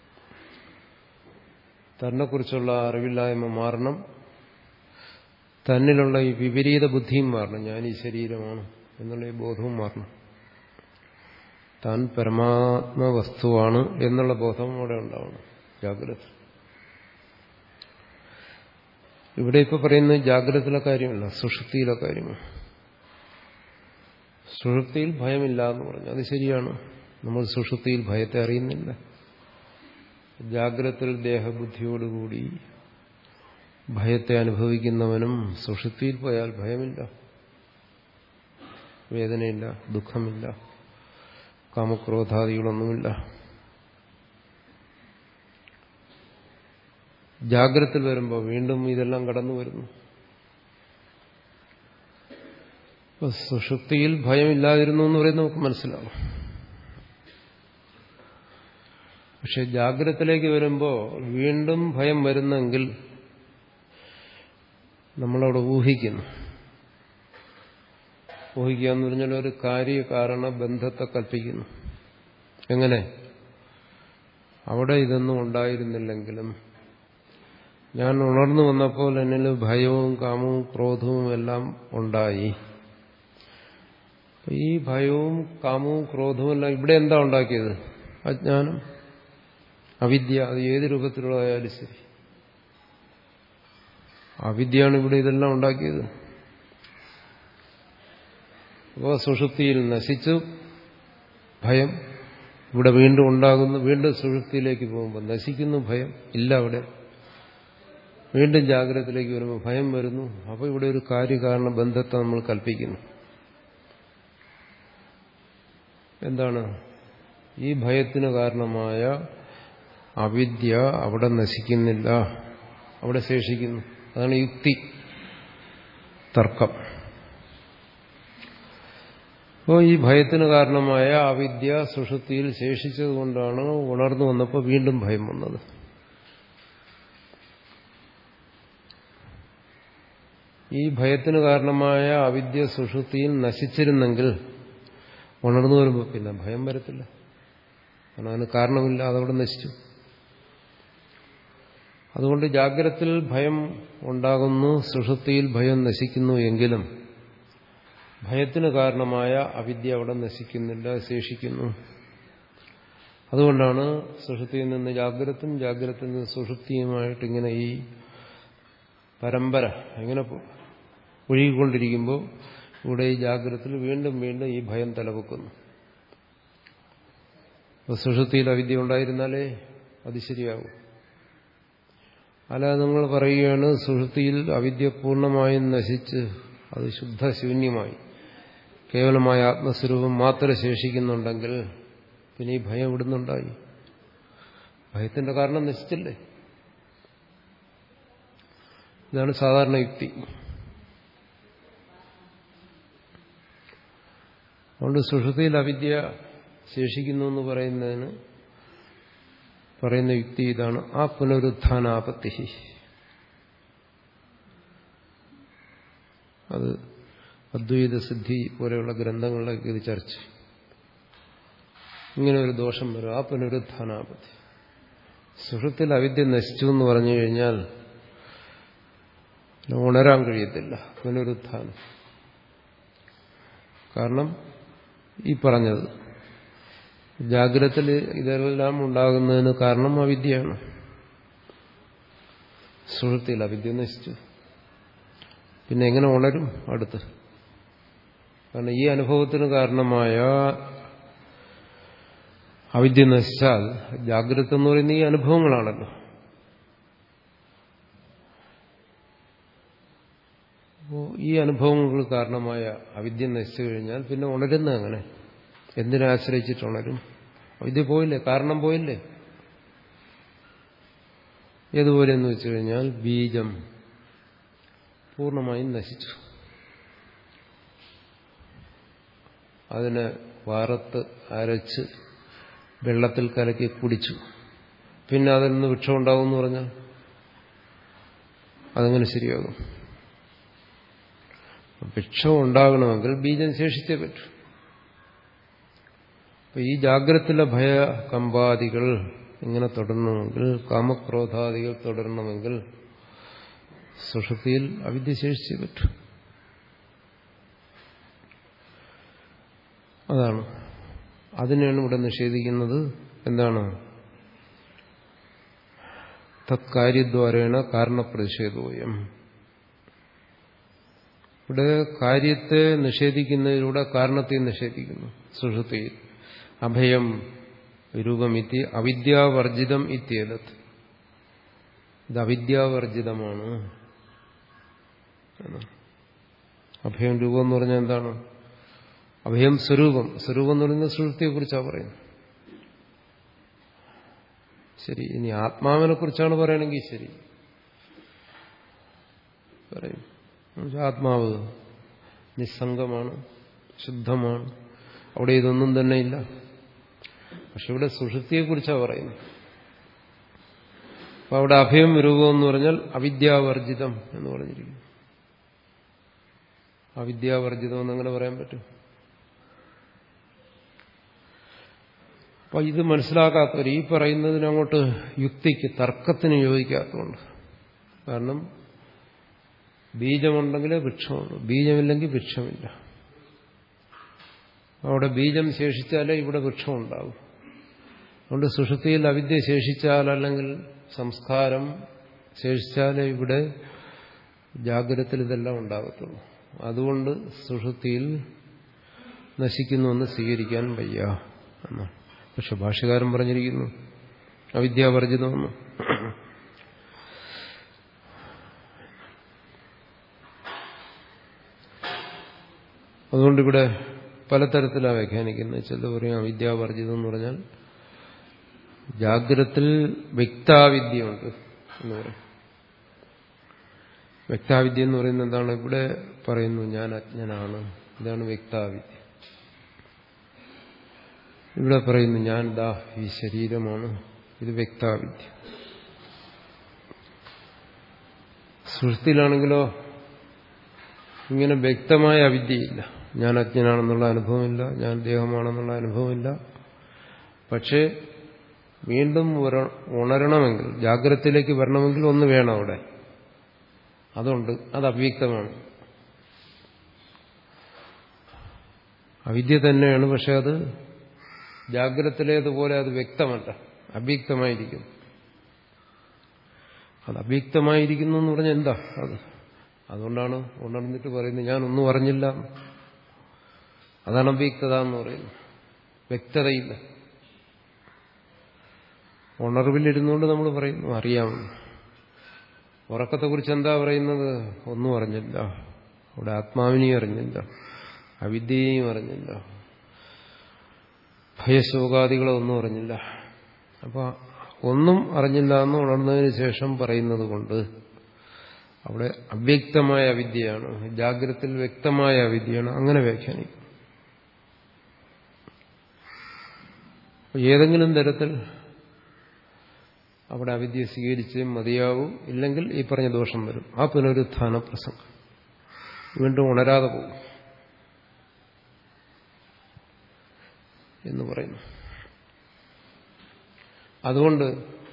തന്നെക്കുറിച്ചുള്ള അറിവില്ലായ്മ മാറണം. തന്നിലുള്ള ഈ വിപരീത ബുദ്ധിയും മാറണം. ഞാൻ ഈ ശരീരമാണ് എന്നുള്ള ഈ ബോധവും മാറണം. താൻ പരമാത്മവസ്തുവാണ് എന്നുള്ള ബോധം അവിടെ ഉണ്ടാവണം ജാഗ്രത. ഇവിടെ ഇപ്പൊ പറയുന്നത് ജാഗ്രതയിലെ കാര്യമല്ല, സുഷുപ്തിയിലെ കാര്യമാണ്. സുഷുപ്തിയിൽ ഭയമില്ല എന്ന് പറഞ്ഞു, അത് ശരിയാണ്. നമ്മൾ സുഷുപ്തിയിൽ ഭയത്തെ അറിയുന്നില്ല. ജാഗ്രതയിൽ ദേഹബുദ്ധിയോടുകൂടി ഭയത്തെ അനുഭവിക്കുന്നവനും സുഷുപ്തിയിൽ പോയാൽ ഭയമില്ല, വേദനയില്ല, ദുഃഖമില്ല, കാമക്രോധാദികളൊന്നുമില്ല. ജാഗ്രതയിൽ വരുമ്പോൾ വീണ്ടും ഇതെല്ലാം കടന്നു വരുന്നു. സുഷുപ്തിയിൽ ഭയമില്ലാതിരുന്നു എന്ന് പറയുന്നത് നമുക്ക് മനസ്സിലാവും. പക്ഷെ ജാഗ്രതത്തിലേക്ക് വരുമ്പോൾ വീണ്ടും ഭയം വരുന്നെങ്കിൽ നമ്മളവിടെ ഊഹിക്കുന്നു. ഊഹിക്കുക എന്ന് പറഞ്ഞാൽ ഒരു കാര്യകാരണ ബന്ധത്തെ കൽപ്പിക്കുന്നു. എങ്ങനെ? അവിടെ ഇതൊന്നും ഉണ്ടായിരുന്നില്ലെങ്കിലും ഞാൻ ഉണർന്നു വന്നപ്പോൾ എന്നിൽ ഭയവും കാമവും ക്രോധവും എല്ലാം ഉണ്ടായി. ഈ ഭയവും കാമവും ക്രോധവും എല്ലാം ഇവിടെ എന്താ ഉണ്ടാക്കിയത്? അജ്ഞാനം, അവിദ്യ. അത് ഏത് രൂപത്തിലുള്ളതായാലും ശരി, അവിദ്യയാണ് ഇവിടെ ഇതെല്ലാം ഉണ്ടാക്കിയത്. അപ്പോൾ സുഷുപ്തിയിൽ നശിച്ചു ഭയം, ഇവിടെ വീണ്ടും ഉണ്ടാകുന്നു. വീണ്ടും സുഷുപ്തിയിലേക്ക് പോകുമ്പോൾ നശിക്കുന്നു ഭയം, ഇല്ല അവിടെ. വീണ്ടും ജാഗ്രതത്തിലേക്ക് വരുമ്പോൾ ഭയം വരുന്നു. അപ്പോൾ ഇവിടെ ഒരു കാര്യകാരണ ബന്ധത്തെ നമ്മൾ കൽപ്പിക്കുന്നു. എന്താണ്? ഈ ഭയത്തിന് കാരണമായ അവിദ്യ അവിടെ നശിക്കുന്നില്ല, അവിടെ ശേഷിക്കുന്നു. അതാണ് യുക്തി, തർക്കം. അപ്പോൾ ഈ ഭയത്തിന് കാരണമായ അവിദ്യ സുഷുപ്തിയിൽ ശേഷിച്ചതുകൊണ്ടാണ് ഉണർന്നു വന്നപ്പോൾ വീണ്ടും ഭയം വന്നത്. ഈ ഭയത്തിന് കാരണമായ അവിദ്യ സുഷുപ്തിയിൽ നശിച്ചിരുന്നെങ്കിൽ ഉണർന്നു വരുമ്പോൾ പിന്നെ ഭയം വരത്തില്ല. കാരണം അതിന് കാരണമില്ല, അതവിടെ നശിച്ചു. അതുകൊണ്ട് ജാഗ്രതത്തിൽ ഭയം ഉണ്ടാകുന്നു, സുഷുപ്തിയിൽ ഭയം നശിക്കുന്നു എങ്കിലും ഭയത്തിന് കാരണമായ അവിദ്യ അവിടെ നശിക്കുന്നില്ല, ശേഷിക്കുന്നു. അതുകൊണ്ടാണ് സുഷുപ്തിയിൽ നിന്ന് ജാഗ്രതയും ജാഗ്രതയിൽ നിന്ന് സുഷുപ്തിയുമായിട്ട് ഇങ്ങനെ ഈ പരമ്പര ഇങ്ങനെ ഒഴുകിക്കൊണ്ടിരിക്കുമ്പോൾ ഇവിടെ ഈ ജാഗ്രതയിൽ വീണ്ടും വീണ്ടും ഈ ഭയം തലവെക്കുന്നു. സുഷുപ്തിയിൽ അവിദ്യ ഉണ്ടായിരുന്നാലേ അത് ശരിയാകും. അല്ലാതെ നിങ്ങൾ പറയുകയാണ് സുഷുപ്തിയിൽ അവിദ്യ പൂർണ്ണമായും നശിച്ച് അത് ശുദ്ധശൂന്യമായി കേവലമായ ആത്മസ്വരൂപം മാത്രം ശേഷിക്കുന്നുണ്ടെങ്കിൽ പിന്നെ ഈ ഭയം ഇവിടുന്നുണ്ടായി. ഭയത്തിന്റെ കാരണം നശിച്ചില്ലേ? ഇതാണ് സാധാരണ യുക്തി. അതുകൊണ്ട് സുഷുപ്തിയിൽ അവിദ്യ ശേഷിക്കുന്നു എന്ന് പറയുന്നതിന് പറയുന്ന യുക്തി ഇതാണ്: ആ പുനരുത്ഥാനാപത്തി. അത് അദ്വൈത സിദ്ധി പോലെയുള്ള ഗ്രന്ഥങ്ങളിലേക്ക് ഇത് ചർച്ച. ഇങ്ങനെ ഒരു ദോഷം വരും, ആ പുനരുത്ഥാനാപത്തി. സുഷുപ്തിയിൽ അവിദ്യ നശിച്ചു എന്ന് പറഞ്ഞു കഴിഞ്ഞാൽ ഉണരാൻ കഴിയത്തില്ല, പുനരുത്ഥാനം. കാരണം ഈ പറഞ്ഞത് ജാഗ്രതത്തിൽ ഇതെല്ലാം ഉണ്ടാകുന്നതിന് കാരണം അവിദ്യയാണ്. സുഷുപ്തിയിൽ അവിദ്യ നശിച്ചു, പിന്നെ എങ്ങനെ ഉണരും അടുത്ത്? കാരണം ഈ അനുഭവത്തിന് കാരണമായ അവിദ്യ നശിച്ചാൽ ജാഗ്രത എന്ന് പറയുന്ന ഈ അനുഭവങ്ങളാണല്ലോ. അപ്പോൾ ഈ അനുഭവങ്ങൾ കാരണമായ അവിദ്യ നശിച്ചു കഴിഞ്ഞാൽ പിന്നെ ഉണരുന്ന അങ്ങനെ എന്തിനെ ആശ്രയിച്ചിട്ട് ഉണരും? അവിദ്യ പോയില്ലേ, കാരണം പോയില്ലേ. ഏതുപോലെ എന്ന് വെച്ചു കഴിഞ്ഞാൽ ബീജം പൂർണ്ണമായും നശിച്ചു. അതിനെ വാറത്ത് അരച്ച് വെള്ളത്തിൽ കലക്കി കുടിച്ചു. പിന്നെ അതിൽ നിന്ന് വൃക്ഷം ഉണ്ടാവും എന്ന് പറഞ്ഞാൽ അതെങ്ങനെ ശരിയാകും? വൃക്ഷം ഉണ്ടാകണമെങ്കിൽ ബീജം ശേഷിച്ചേ പറ്റൂ. അപ്പൊ ഈ ജാഗ്രതയിലെ ഭയകമ്പാദികൾ ഇങ്ങനെ തുടരണമെങ്കിൽ, കാമക്രോധാദികൾ തുടരണമെങ്കിൽ സുഷുപ്തിയിൽ അവിദ്യ ശേഷിച്ചേ പറ്റൂ. അതാണ്, അതിനെയാണ് ഇവിടെ നിഷേധിക്കുന്നത്. എന്താണ്? തത്കാര്യദ്വാരേണ കാരണപ്രതിഷേധോയം. ഇവിടെ കാര്യത്തെ നിഷേധിക്കുന്നതിലൂടെ കാരണത്തെ നിഷേധിക്കുന്നു. സുഷുപ്തിയിൽ അഭയം രൂപമിത്തി അവിദ്യാവർജിതം ഇത്യേതത്. ഇത് അവിദ്യാവർജിതമാണ്. അഭയം രൂപം എന്ന് പറഞ്ഞാൽ എന്താണ്? അഭയം സ്വരൂപം. സ്വരൂപം എന്ന് പറയുന്നത് സുഷുപ്തിയെ കുറിച്ചാണ് പറയുന്നത്. ശരി, ഇനി ആത്മാവിനെ കുറിച്ചാണ് പറയണമെങ്കിൽ ശരി പറയും. ആത്മാവ് നിസ്സംഗമാണ്, ശുദ്ധമാണ്, അവിടെ ഇതൊന്നും തന്നെ ഇല്ല. പക്ഷെ ഇവിടെ സുഷുപ്തിയെ കുറിച്ചാണ് പറയുന്നത്. അപ്പൊ അവിടെ അഭയം രൂപം എന്ന് പറഞ്ഞാൽ അവിദ്യാവർജിതം എന്ന് പറഞ്ഞിരിക്കുന്നു. അവിദ്യാവർജിതം എന്നങ്ങനെ പറയാൻ പറ്റും. അപ്പൊ ഇത് മനസ്സിലാക്കാത്തവർ ഈ പറയുന്നതിനങ്ങോട്ട് യുക്തിക്ക്, തർക്കത്തിന് യോജിക്കാത്തതുകൊണ്ട്. കാരണം ബീജമുണ്ടെങ്കിലേ വൃക്ഷമുള്ളൂ, ബീജമില്ലെങ്കിൽ വൃക്ഷമില്ല. അവിടെ ബീജം ശേഷിച്ചാലേ ഇവിടെ വൃക്ഷം ഉണ്ടാവും. അതുകൊണ്ട് സുഷുപ്തിയിൽ അവിദ്യ ശേഷിച്ചാൽ, അല്ലെങ്കിൽ സംസ്കാരം ശേഷിച്ചാലേ ഇവിടെ ജാഗ്രതത്തിൽ ഇതെല്ലാം ഉണ്ടാകത്തുള്ളൂ. അതുകൊണ്ട് സുഷുപ്തിയിൽ നശിക്കുന്നുവെന്ന് സ്വീകരിക്കാൻ വയ്യ എന്നാണ്. പക്ഷെ ഭാഷ്യകാരൻ പറഞ്ഞിരിക്കുന്നു അവിദ്യാവർജിതമെന്ന്. അതുകൊണ്ടിവിടെ പലതരത്തിലാണ് വ്യാഖ്യാനിക്കുന്നത്. ചിലത് പറയും അവിദ്യാവർജിതം എന്ന് പറഞ്ഞാൽ ജാഗ്രതത്തിൽ വ്യക്താവിദ്യയുണ്ട് എന്ന് പറയും. വ്യക്താവിദ്യ എന്ന് പറയുന്നത് എന്താണ്? ഇവിടെ പറയുന്നു ഞാൻ അജ്ഞനാണ്, ഇതാണ് വ്യക്താവിദ്യ. ഇവിടെ പറയുന്നു ഞാൻ ദാ ഈ ശരീരമാണ്, ഇത് വ്യക്താവിദ്യ. സുഷുപ്തിയിലാണെങ്കിലോ ഇങ്ങനെ വ്യക്തമായ അവിദ്യയില്ല. ഞാൻ അജ്ഞനാണെന്നുള്ള അനുഭവമില്ല, ഞാൻ ദേഹമാണെന്നുള്ള അനുഭവമില്ല. പക്ഷേ വീണ്ടും ഉണരണമെങ്കിൽ, ജാഗ്രതയിലേക്ക് വരണമെങ്കിൽ ഒന്ന് വേണം അവിടെ. അതുകൊണ്ട് അത് അവ്യക്തമാണ്. അവിദ്യ തന്നെയാണ്, പക്ഷെ അത് ജാഗ്രതയിലേതുപോലെ അത് വ്യക്തമല്ല, അവ്യക്തമായിരിക്കും. അത് അവ്യക്തമായിരിക്കുന്നു എന്ന് പറഞ്ഞാൽ എന്താ അത്? അതുകൊണ്ടാണ് ഉണർന്നിട്ട് പറയുന്നത് ഞാനൊന്നും അറിഞ്ഞില്ല. അതാണ് അവ്യക്തത എന്ന് പറയുന്നത്. വ്യക്തതയില്ല. ഉണർവിലിരുന്നുകൊണ്ട് നമ്മൾ പറയുന്നു അറിയാമെന്ന്. ഉറക്കത്തെക്കുറിച്ച് എന്താ പറയുന്നത്? ഒന്നും അറിഞ്ഞില്ല. അവിടെ ആത്മാവിനെയും അറിഞ്ഞില്ല, അവിദ്യയെയും അറിഞ്ഞില്ല, ഭയശോകാദികളെ ഒന്നും അറിഞ്ഞില്ല. അപ്പൊ ഒന്നും അറിഞ്ഞില്ല എന്ന് ഉണർന്നതിന് ശേഷം പറയുന്നത് കൊണ്ട് അവിടെ അവ്യക്തമായ അവിദ്യയാണ്, ജാഗ്രതയിൽ വ്യക്തമായ അവിദ്യയാണ്. അങ്ങനെ വ്യാഖ്യാനിക്കും. ഏതെങ്കിലും തരത്തിൽ അവിടെ അവിദ്യ സ്വീകരിച്ചേ മതിയാവും. ഇല്ലെങ്കിൽ ഈ പറഞ്ഞ ദോഷം വരും. ആ പുനരുത്ഥാന പ്രസംഗം വീണ്ടും ഉണരാതെ പോകും എന്ന് പറയുന്നു. അതുകൊണ്ട്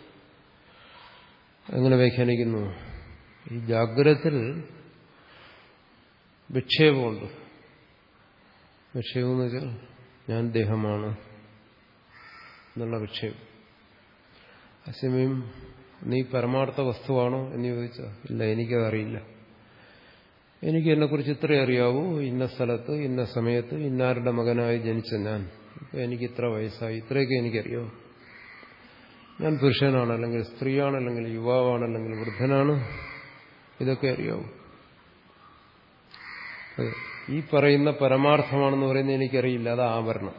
എങ്ങനെ വ്യാഖ്യാനിക്കുന്നു? ഈ ജാഗ്രതത്തിൽ വിക്ഷേപമുണ്ട്. വിക്ഷേപം എന്ന് വെച്ചാൽ ഞാൻ ദേഹമാണ് എന്നുള്ള വിക്ഷേപം. അസമയം നീ പരമാർത്ഥ വസ്തുവാണോ എന്ന് ചോദിച്ചാൽ ഇല്ല, എനിക്കതറിയില്ല. എനിക്ക് എന്നെക്കുറിച്ച് ഇത്രേ അറിയാവൂ. ഇന്ന സ്ഥലത്ത് ഇന്ന സമയത്ത് ഇന്നാരുടെ മകനായി ജനിച്ച ഞാൻ, ഇപ്പം എനിക്ക് ഇത്ര വയസ്സായി, ഇത്രയൊക്കെ എനിക്കറിയാവൂ. ഞാൻ പുരുഷനാണ്, അല്ലെങ്കിൽ സ്ത്രീയാണ്, അല്ലെങ്കിൽ യുവാവാണ്, അല്ലെങ്കിൽ വൃദ്ധനാണ്, ഇതൊക്കെ അറിയാവൂ. ഈ പറയുന്ന പരമാർത്ഥമാണെന്ന് പറയുന്നത് എനിക്കറിയില്ല, അത് ആവരണം.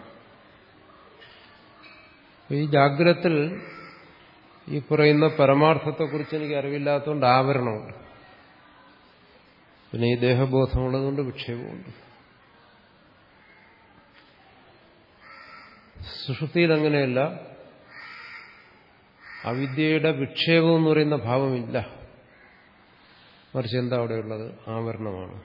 ഈ ജാഗ്രത്തിൽ ഈ പറയുന്ന പരമാർത്ഥത്തെക്കുറിച്ച് എനിക്ക് അറിവില്ലാത്തതുകൊണ്ട് ആവരണമുണ്ട്. പിന്നെ ഈ ദേഹബോധമുള്ളതുകൊണ്ട് വിക്ഷേപമുണ്ട്. സുഷുപ്തിയിൽ അങ്ങനെയല്ല. അവിദ്യയുടെ വിക്ഷേപം എന്ന് പറയുന്ന ഭാവമില്ല. മറിച്ച് എന്താ അവിടെയുള്ളത്? ആവരണമാണ്.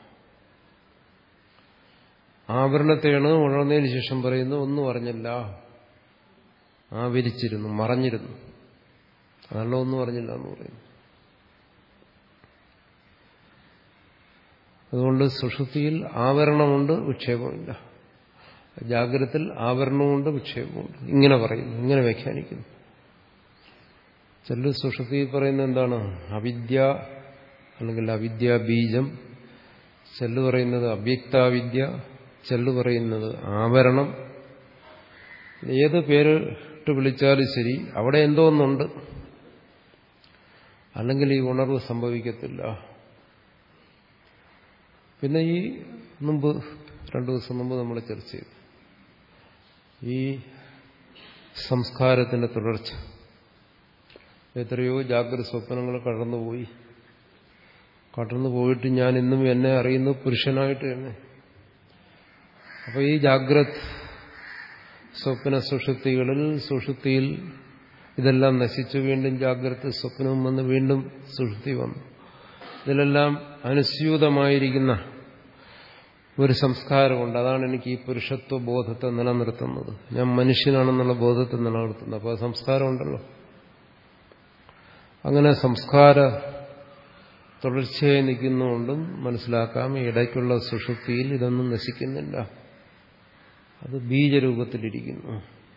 ആവരണത്തെയാണ് ഉണർന്നതിന് ശേഷം പറയുന്നത് ഒന്നും അറിഞ്ഞില്ല, ആവരിച്ചിരുന്നു, മറഞ്ഞിരുന്നു. അതല്ല ഒന്നും അറിഞ്ഞില്ല എന്ന് പറയുന്നു. അതുകൊണ്ട് സുഷുപ്തിയിൽ ആവരണമുണ്ട്, വിക്ഷേപമില്ല. ജാഗ്രതത്തിൽ ആവരണമുണ്ട്, വിക്ഷേപമുണ്ട്. ഇങ്ങനെ പറയുന്നു, ഇങ്ങനെ വ്യാഖ്യാനിക്കുന്നു. ചില സുഷുപ്തിയിൽ പറയുന്നത് എന്താണ്? അവിദ്യ അല്ലെങ്കിൽ അവിദ്യാബീജം. ചെല്ലു പറയുന്നത് അവ്യക്താവിദ്യ, ചെല്ലു പറയുന്നത് ആവരണം. ഏത് പേരിട്ട് വിളിച്ചാലും ശരി, അവിടെ എന്തോ ഒന്നുണ്ട്. അല്ലെങ്കിൽ ഈ ഉണർവ് സംഭവിക്കത്തില്ല. പിന്നെ ഈ മുമ്പ് രണ്ടു ദിവസം മുമ്പ് നമ്മൾ ചർച്ച ചെയ്തു ഈ സംസ്കാരത്തിന്റെ തുടർച്ച. എത്രയോ ജാഗ്രത സ്വപ്നങ്ങൾ കടന്നുപോയി. കടന്നുപോയിട്ട് ഞാൻ ഇന്നും എന്നെ അറിയുന്നു പുരുഷനായിട്ട് തന്നെ. അപ്പൊ ഈ ജാഗ്രത് സ്വപ്ന സുഷുപ്തികളിൽ സുഷുപ്തിയിൽ ഇതെല്ലാം നശിച്ചു, വീണ്ടും ജാഗ്രത സ്വപ്നവും വന്ന് വീണ്ടും സുഷുപ്തി വന്നു. ഇതിലെല്ലാം അനുസ്യൂതമായിരിക്കുന്ന ഒരു സംസ്കാരമുണ്ട്. അതാണ് എനിക്ക് ഈ പുരുഷത്വ ബോധത്തെ നിലനിർത്തുന്നത്. ഞാൻ മനുഷ്യനാണെന്നുള്ള ബോധത്തെ നിലനിർത്തുന്നത്. അപ്പോൾ ആ സംസ്കാരമുണ്ടല്ലോ. അങ്ങനെ സംസ്കാര തുടർച്ചയായി നിൽക്കുന്നുകൊണ്ടും മനസ്സിലാക്കാം ഇടയ്ക്കുള്ള സുഷുപ്തിയിൽ ഇതൊന്നും നശിക്കുന്നില്ല. അത് ബീജരൂപത്തിലിരിക്കുന്നു.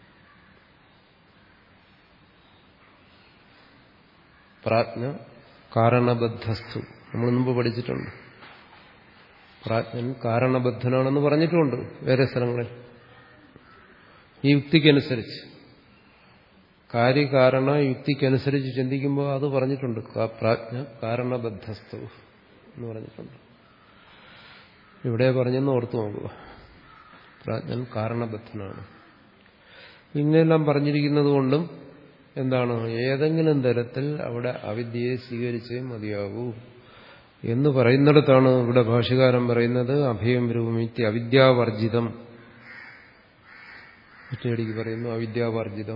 പ്രാജ്ഞ കാരണബദ്ധസ്തു നമ്മൾ മുമ്പ് പഠിച്ചിട്ടുണ്ട്. പ്രാജ്ഞൻ കാരണബദ്ധനാണെന്ന് പറഞ്ഞിട്ടുമുണ്ട് വേറെ സ്ഥലങ്ങളിൽ. ഈ യുക്തിക്കനുസരിച്ച്, കാര്യകാരണ യുക്തിക്കനുസരിച്ച് ചിന്തിക്കുമ്പോൾ അത് പറഞ്ഞിട്ടുണ്ട്. പ്രാജ്ഞ കാരണബദ്ധസ്തു എന്ന് പറഞ്ഞിട്ടുണ്ട്. ഇവിടെ പറഞ്ഞെന്ന് ഓർത്തു നോക്കുക. പ്രാജ്ഞൻ കാരണബദ്ധനാണ്. ഇങ്ങനെയെല്ലാം പറഞ്ഞിരിക്കുന്നത് കൊണ്ടും എന്താണ്, ഏതെങ്കിലും തരത്തിൽ അവിടെ അവിദ്യയെ സ്വീകരിച്ചേ മതിയാകൂ എന്ന് പറയുന്നിടത്താണ് ഇവിടെ ഭാഷ്യകാരൻ പറയുന്നത് അഭയം രൂപമിത്തി അവിദ്യാവർജിതം. ഒറ്റയടിക്ക് പറയുന്നു അവിദ്യാവർജിതം.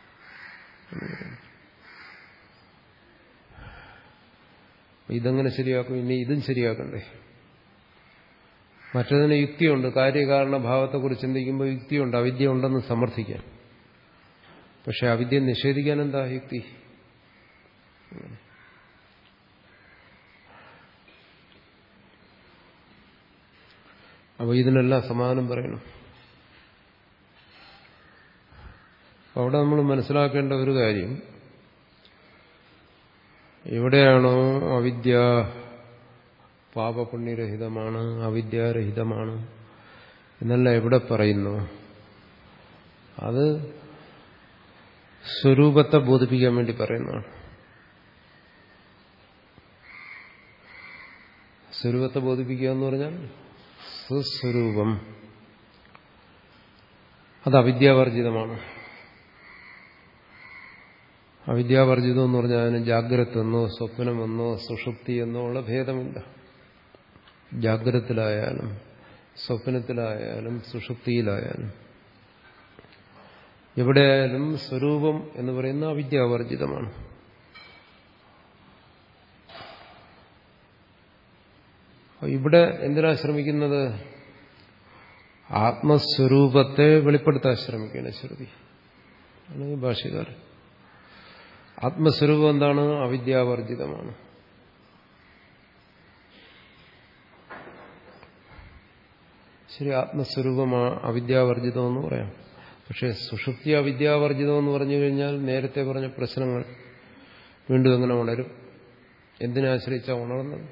ഇതെങ്ങനെ ശരിയാക്കും? ഇനി ഇതും ശരിയാക്കണ്ടേ? മറ്റതിന് യുക്തിയുണ്ട്. കാര്യകാരണ ഭാവത്തെക്കുറിച്ച് ചിന്തിക്കുമ്പോൾ യുക്തിയുണ്ട്, അവിദ്യ ഉണ്ടെന്ന് സമർത്ഥിക്കാൻ. പക്ഷെ അവിദ്യ നിഷേധിക്കാൻ എന്താ യുക്തി? അപ്പോൾ ഇതിനെല്ലാം സമാധാനം പറയണം. അവിടെ നമ്മൾ മനസ്സിലാക്കേണ്ട ഒരു കാര്യം, എവിടെയാണോ അവിദ്യ പാപപുണ്യരഹിതമാണ്, അവിദ്യാരഹിതമാണ് എന്നെല്ലാം എവിടെ പറയുന്നു, അത് സ്വരൂപത്തെ ബോധിപ്പിക്കാൻ വേണ്ടി പറയുന്നതാണ്. സ്വരൂപത്തെ ബോധിപ്പിക്കുക എന്ന് പറഞ്ഞാൽ സ്വസ്വരൂപം അത് അവിദ്യാവർജിതമാണ്. അവിദ്യാവർജിതം എന്ന് പറഞ്ഞാൽ അതിന് ജാഗ്രത എന്നോ സ്വപ്നമെന്നോ സുഷുപ്തി എന്നോ ഉള്ള ഭേദമില്ല. ജാഗ്രതത്തിലായാലും സ്വപ്നത്തിലായാലും സുഷുപ്തിയിലായാലും എവിടെയായാലും സ്വരൂപം എന്ന് പറയുന്ന അവിദ്യാവർജിതമാണ്. ഇവിടെ എന്തിനാ ശ്രമിക്കുന്നത്? ആത്മസ്വരൂപത്തെ വെളിപ്പെടുത്താൻ ശ്രമിക്കുകയാണ് ശ്രുതി, അല്ലെങ്കിൽ ഭാഷ്യകാരൻ. ആത്മസ്വരൂപം എന്താണ്? അവിദ്യാവർജിതമാണ്. ശരി, ആത്മസ്വരൂപമാ അവിദ്യാവർജിതം എന്ന് പറയാം. പക്ഷെ സുഷുപ്തി അവിദ്യാവർജിതം എന്ന് പറഞ്ഞു കഴിഞ്ഞാൽ നേരത്തെ പറഞ്ഞ പ്രശ്നങ്ങൾ വീണ്ടും എങ്ങനെ ഉണരും? എന്തിനാശ്രയിച്ചാ ഉണർന്നത്?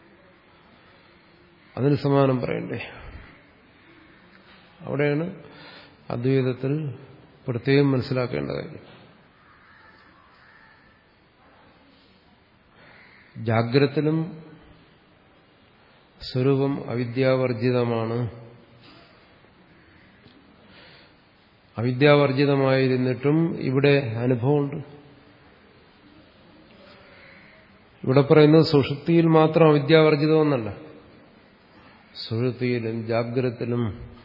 അതിന് സമാനം പറയണ്ടേ? അവിടെയാണ് അദ്വൈതത്തിൽ പ്രത്യേകം മനസ്സിലാക്കേണ്ട കാര്യം. ജാഗ്രതത്തിലും സ്വരൂപം അവിദ്യാവർജിതമാണ്. അവിദ്യാവർജിതമായിരുന്നിട്ടും ഇവിടെ അനുഭവമുണ്ട്. ഇവിടെ പറയുന്നത് സുഷുപ്തിയിൽ മാത്രം അവിദ്യാവർജിതമെന്നല്ല, സുഷുപ്തിയിലും ജാഗ്രതത്തിലും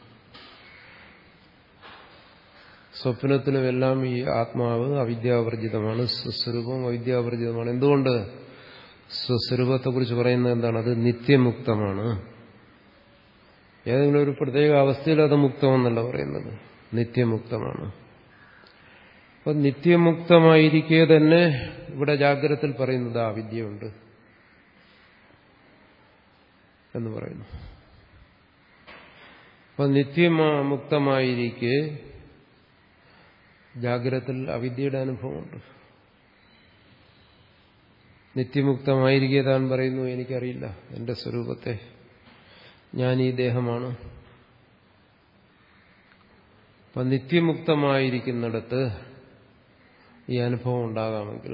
സ്വപ്നത്തിനുമെല്ലാം ഈ ആത്മാവ് അവിദ്യാവർജിതമാണ്, സ്വസ്വരൂപം അവിദ്യാവർജിതമാണ്. എന്തുകൊണ്ട്? സ്വസ്വരൂപത്തെക്കുറിച്ച് പറയുന്നത് എന്താണ്? അത് നിത്യമുക്തമാണ്. ഏതെങ്കിലും ഒരു പ്രത്യേക അവസ്ഥയിൽ അത് മുക്തമെന്നല്ല പറയുന്നത്, നിത്യമുക്തമാണ്. അപ്പൊ നിത്യമുക്തമായിരിക്കെ തന്നെ ഇവിടെ ജാഗ്രതത്തിൽ പറയുന്നത് അവിദ്യയുണ്ട് എന്ന് പറയുന്നു. അപ്പൊ നിത്യമുക്തമായിരിക്കെ ജാഗ്രതത്തിൽ അവിദ്യയുടെ അനുഭവമുണ്ട്. നിത്യമുക്തമായിരിക്കെ താൻ പറയുന്നു, എനിക്കറിയില്ല എന്റെ സ്വരൂപത്തെ, ഞാൻ ഈ ദേഹമാണ്. അപ്പൊ നിത്യമുക്തമായിരിക്കുന്നിടത്ത് ഈ അനുഭവം ഉണ്ടാകാമെങ്കിൽ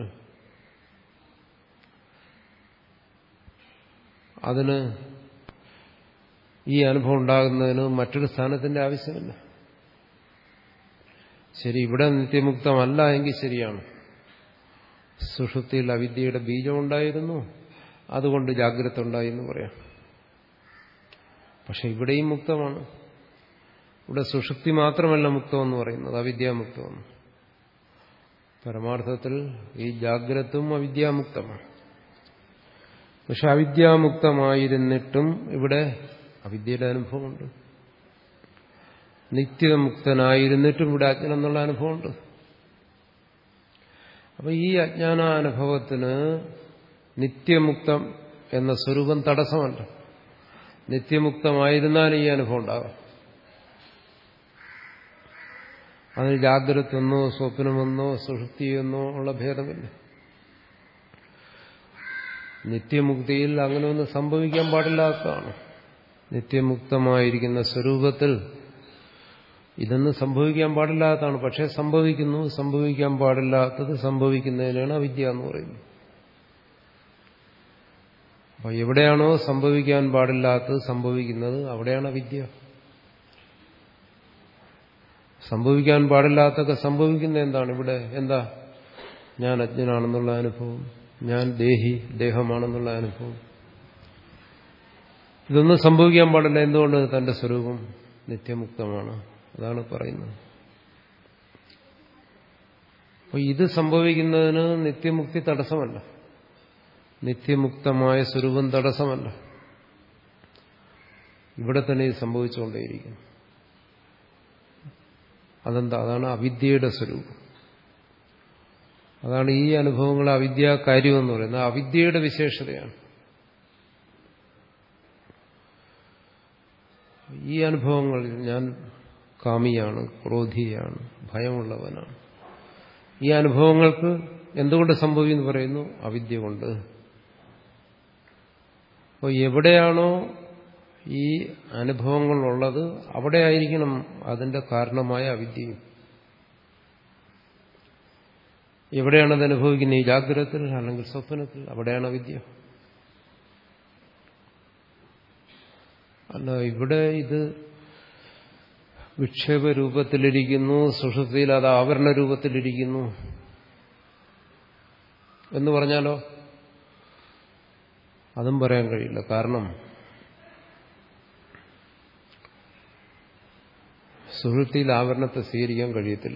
അതിന് ഈ അനുഭവം ഉണ്ടാകുന്നതിന് മറ്റൊരു സ്ഥാനത്തിന്റെ ആവശ്യമില്ല. ശരി, ഇവിടെ നിത്യമുക്തമല്ല എങ്കിൽ ശരിയാണ്, സുഷുപ്തിയിൽ അവിദ്യയുടെ ബീജം ഉണ്ടായിരുന്നു, അതുകൊണ്ട് ജാഗ്രത ഉണ്ടായി എന്ന് പറയാം. പക്ഷെ ഇവിടെയും മുക്തമാണ്. ഇവിടെ സുഷുപ്തി മാത്രമല്ല മുക്തമെന്ന് പറയുന്നത്, അവിദ്യാമുക്തമെന്ന്. പരമാർത്ഥത്തിൽ ഈ ജാഗ്രതവും അവിദ്യാമുക്തമാണ്. പക്ഷെ അവിദ്യാമുക്തമായിരുന്നിട്ടും ഇവിടെ അവിദ്യയുടെ അനുഭവമുണ്ട്. നിത്യമുക്തനായിരുന്നിട്ടും ഇവിടെ അജ്ഞാനം എന്നുള്ള അനുഭവമുണ്ട്. അപ്പൊ ഈ അജ്ഞാനാനുഭവത്തിന് നിത്യമുക്തം എന്ന സ്വരൂപം തടസ്സമല്ല. നിത്യമുക്തമായിരുന്നാൽ ഈ അനുഭവം ഉണ്ടാകാം. അതിന് ജാഗ്രതയെന്നോ സ്വപ്നമെന്നോ സുഷുപ്തിയെന്നോ ഉള്ള ഭേദമില്ല. നിത്യമുക്തിയിൽ അങ്ങനെ ഒന്നും സംഭവിക്കാൻ പാടില്ലാത്തതാണ്. നിത്യമുക്തമായിരിക്കുന്ന സ്വരൂപത്തിൽ ഇതൊന്നും സംഭവിക്കാൻ പാടില്ലാത്തതാണ്. പക്ഷെ സംഭവിക്കുന്നു. സംഭവിക്കാൻ പാടില്ലാത്തത് സംഭവിക്കുന്നതിനാണ് അവിദ്യ എന്ന് പറയുന്നത്. അപ്പൊ എവിടെയാണോ സംഭവിക്കാൻ പാടില്ലാത്തത് സംഭവിക്കുന്നത്, അവിടെയാണ് അവിദ്യ. സംഭവിക്കാൻ പാടില്ലാത്തൊക്കെ സംഭവിക്കുന്നത് എന്താണ്? ഇവിടെ എന്താ? ഞാൻ അജ്ഞനാണെന്നുള്ള അനുഭവം, ഞാൻ ദേഹി ദേഹമാണെന്നുള്ള അനുഭവം. ഇതൊന്നും സംഭവിക്കാൻ പാടില്ല. എന്തുകൊണ്ട്? തന്റെ സ്വരൂപം നിത്യമുക്തമാണ്. അതാണ് പറയുന്നത്. അപ്പൊ ഇത് സംഭവിക്കുന്നതിന് നിത്യമുക്തി തടസ്സമല്ല, നിത്യമുക്തമായ സ്വരൂപം തടസ്സമല്ല. ഇവിടെ തന്നെ ഇത് സംഭവിച്ചുകൊണ്ടേയിരിക്കും. അതെന്താ? അതാണ് അവിദ്യയുടെ സ്വരൂപം. അതാണ് ഈ അനുഭവങ്ങൾ അവിദ്യാകാര്യമെന്ന് പറയുന്നത്. അവിദ്യയുടെ വിശേഷതയാണ്. ഈ അനുഭവങ്ങളിൽ ഞാൻ കാമിയാണ്, ക്രോധിയാണ്, ഭയമുള്ളവനാണ്. ഈ അനുഭവങ്ങൾക്ക് എന്തുകൊണ്ട് സംഭവിക്കുന്നു പറയുന്നു? അവിദ്യ കൊണ്ട്. അപ്പോൾ എവിടെയാണോ ഈ അനുഭവങ്ങളുള്ളത് അവിടെ ആയിരിക്കണം അതിന്റെ കാരണമായ അവിദ്യയും. എവിടെയാണ് അത് അനുഭവിക്കുന്നത്? ഈ ജാഗ്രതത്തിൽ അല്ലെങ്കിൽ സ്വപ്നത്തിൽ, അവിടെയാണ് അവിദ്യ. അല്ല, ഇവിടെ ഇത് വിക്ഷേപ രൂപത്തിലിരിക്കുന്നു, സുഷുപ്തിയിൽ അത് ആവരണ രൂപത്തിലിരിക്കുന്നു എന്ന് പറഞ്ഞാലോ അതും പറയാൻ കഴിയില്ല. കാരണം സുഷുപ്തിയിൽ ആവരണത്തെ സ്വീകരിക്കാൻ കഴിയത്തില്ല.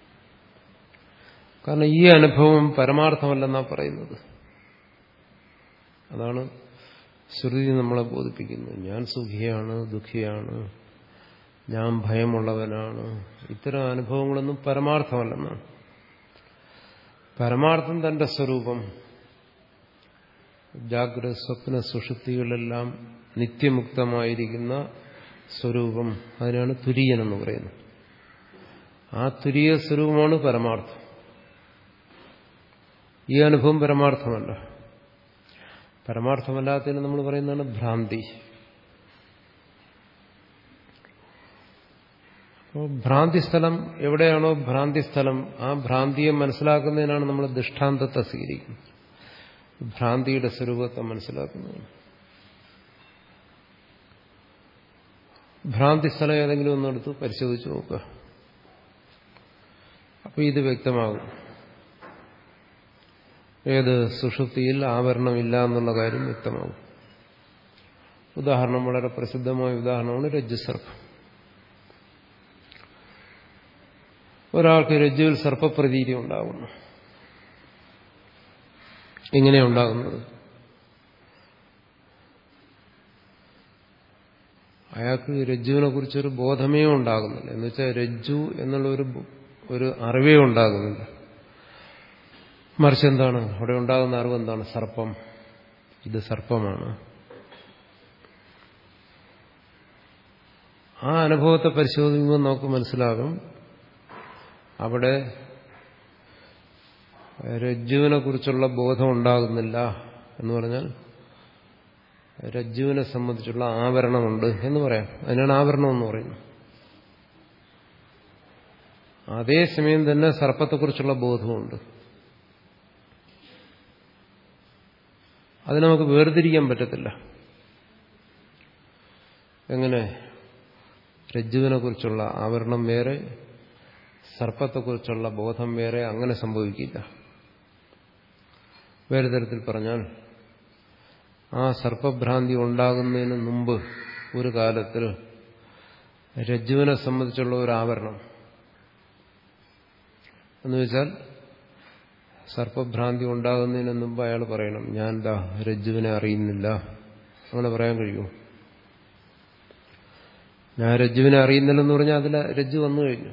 കാരണം ഈ അനുഭവം പരമാർത്ഥമല്ലെന്നാ പറയുന്നത്. അതാണ് ശ്രുതി നമ്മളെ ബോധിപ്പിക്കുന്നത്. ഞാൻ സുഖിയാണ്, ദുഃഖിയാണ്, ഞാൻ ഭയമുള്ളവനാണ്. ഇത്തരം അനുഭവങ്ങളൊന്നും പരമാർത്ഥമല്ലെന്നാണ്. പരമാർത്ഥം തന്റെ സ്വരൂപം ജാഗ്രത സ്വപ്ന സുഷുപ്തികളെല്ലാം നിത്യമുക്തമായിരിക്കുന്ന സ്വരൂപം, അതിനാണ് തുര്യനെന്ന് പറയുന്നത്. ആ തുര്യ സ്വരൂപമാണ് പരമാർത്ഥം. ഈ അനുഭവം പരമാർത്ഥമല്ല. പരമാർത്ഥമല്ലാത്തതിന് നമ്മൾ പറയുന്നതാണ് ഭ്രാന്തി. അപ്പോൾ ഭ്രാന്തിസ്ഥലം എവിടെയാണോ ഭ്രാന്തിസ്ഥലം, ആ ഭ്രാന്തിയെ മനസ്സിലാക്കുന്നതിനാണ് നമ്മൾ ദൃഷ്ടാന്തത്തെ സ്വീകരിക്കുന്നത്. ഭ്രാന്തിയുടെ സ്വരൂപത്തെ മനസ്സിലാക്കുന്നതാണ്. ഭ്രാന്തി സ്ഥലം ഏതെങ്കിലും ഒന്നെടുത്ത് പരിശോധിച്ച് നോക്കുക. അപ്പോൾ ഇത് വ്യക്തമാകും. ഏത് സുഷുപ്തിയിൽ ആവരണമില്ല എന്നുള്ള കാര്യം വ്യക്തമാകും. ഉദാഹരണം, വളരെ പ്രസിദ്ധമായ ഉദാഹരണമാണ് രജ്ജുസർപ്പം. ഒരാൾക്ക് രജ്ജുവിൽ സർപ്പപ്രതീതി ഉണ്ടാകുന്നു. എങ്ങനെയാണ് ഉണ്ടാകുന്നത്? അയാൾക്ക് രജ്ജുവിനെ കുറിച്ചൊരു ബോധമേ ഉണ്ടാകുന്നില്ല. എന്നുവെച്ചാൽ രജ്ജു എന്നുള്ള ഒരു ഒരു അറിവേ ഉണ്ടാകുന്നില്ല. മറിച്ച് എന്താണ് അവിടെ ഉണ്ടാകുന്ന അറിവ്? എന്താണ്? സർപ്പം. ഇത് സർപ്പമാണ്. ആ അനുഭവത്തെ പരിശോധിക്കുമ്പോൾ നമുക്ക് മനസ്സിലാകും അവിടെ രജ്ജുവിനെ കുറിച്ചുള്ള ബോധം ഉണ്ടാകുന്നില്ല എന്ന് പറഞ്ഞാൽ രജ്ജുവിനെ സംബന്ധിച്ചുള്ള ആവരണമുണ്ട് എന്ന് പറയാം. അതിനാണ് ആവരണം എന്ന് പറയുന്നത്. അതേസമയം തന്നെ സർപ്പത്തെക്കുറിച്ചുള്ള ബോധമുണ്ട്. അത് നമുക്ക് വേർതിരിക്കാൻ പറ്റത്തില്ല. എങ്ങനെ? രജ്ജുവിനെ കുറിച്ചുള്ള ആവരണം വേറെ, സർപ്പത്തെക്കുറിച്ചുള്ള ബോധം വേറെ. അങ്ങനെ സംഭവിക്കില്ല. വേറെ തരത്തിൽ പറഞ്ഞാൽ, ആ സർപ്പഭ്രാന്തി ഉണ്ടാകുന്നതിന് മുമ്പ് ഒരു കാലത്തിൽ രജ്ജുവിനെ സംബന്ധിച്ചുള്ള ഒരു ആവരണം എന്ന് വെച്ചാൽ, സർപ്പഭ്രാന്തി ഉണ്ടാകുന്നതിന് മുമ്പ് അയാൾ പറയണം, ഞാൻ ദാ രജ്ജുവിനെ അറിയുന്നില്ല. അങ്ങനെ പറയാൻ കഴിയുമോ? ഞാൻ രജ്ജുവിനെ അറിയുന്നില്ലെന്ന് പറഞ്ഞാൽ അതിൽ രജ്ജു വന്നു കഴിഞ്ഞു.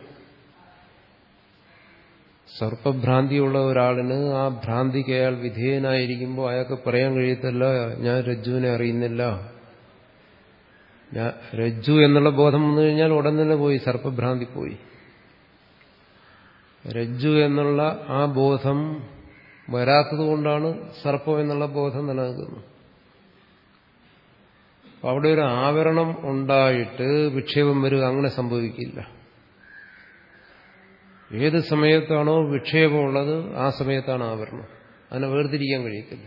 സർപ്പഭ്രാന്തിയുള്ള ഒരാളിന് ആ ഭ്രാന്തിക്ക് അയാൾ വിധേയനായിരിക്കുമ്പോൾ അയാൾക്ക് പറയാൻ കഴിയത്തില്ല, ഞാൻ രജ്ജുവിനെ അറിയുന്നില്ല. ഞാൻ രജ്ജു എന്നുള്ള ബോധം വന്നു കഴിഞ്ഞാൽ ഉടൻ തന്നെ പോയി, സർപ്പഭ്രാന്തി പോയി. രജ്ജു എന്നുള്ള ആ ബോധം വരാത്തത് കൊണ്ടാണ് സർപ്പം എന്നുള്ള ബോധം നിലനിൽക്കുന്നത്. അവിടെ ഒരു ആവരണം ഉണ്ടായിട്ട് വിക്ഷേപം വരിക, അങ്ങനെ സംഭവിക്കില്ല. ഏത് സമയത്താണോ വിക്ഷേപമുള്ളത് ആ സമയത്താണ് ആവരണം. അതിനെ വേർതിരിക്കാൻ കഴിയത്തില്ല.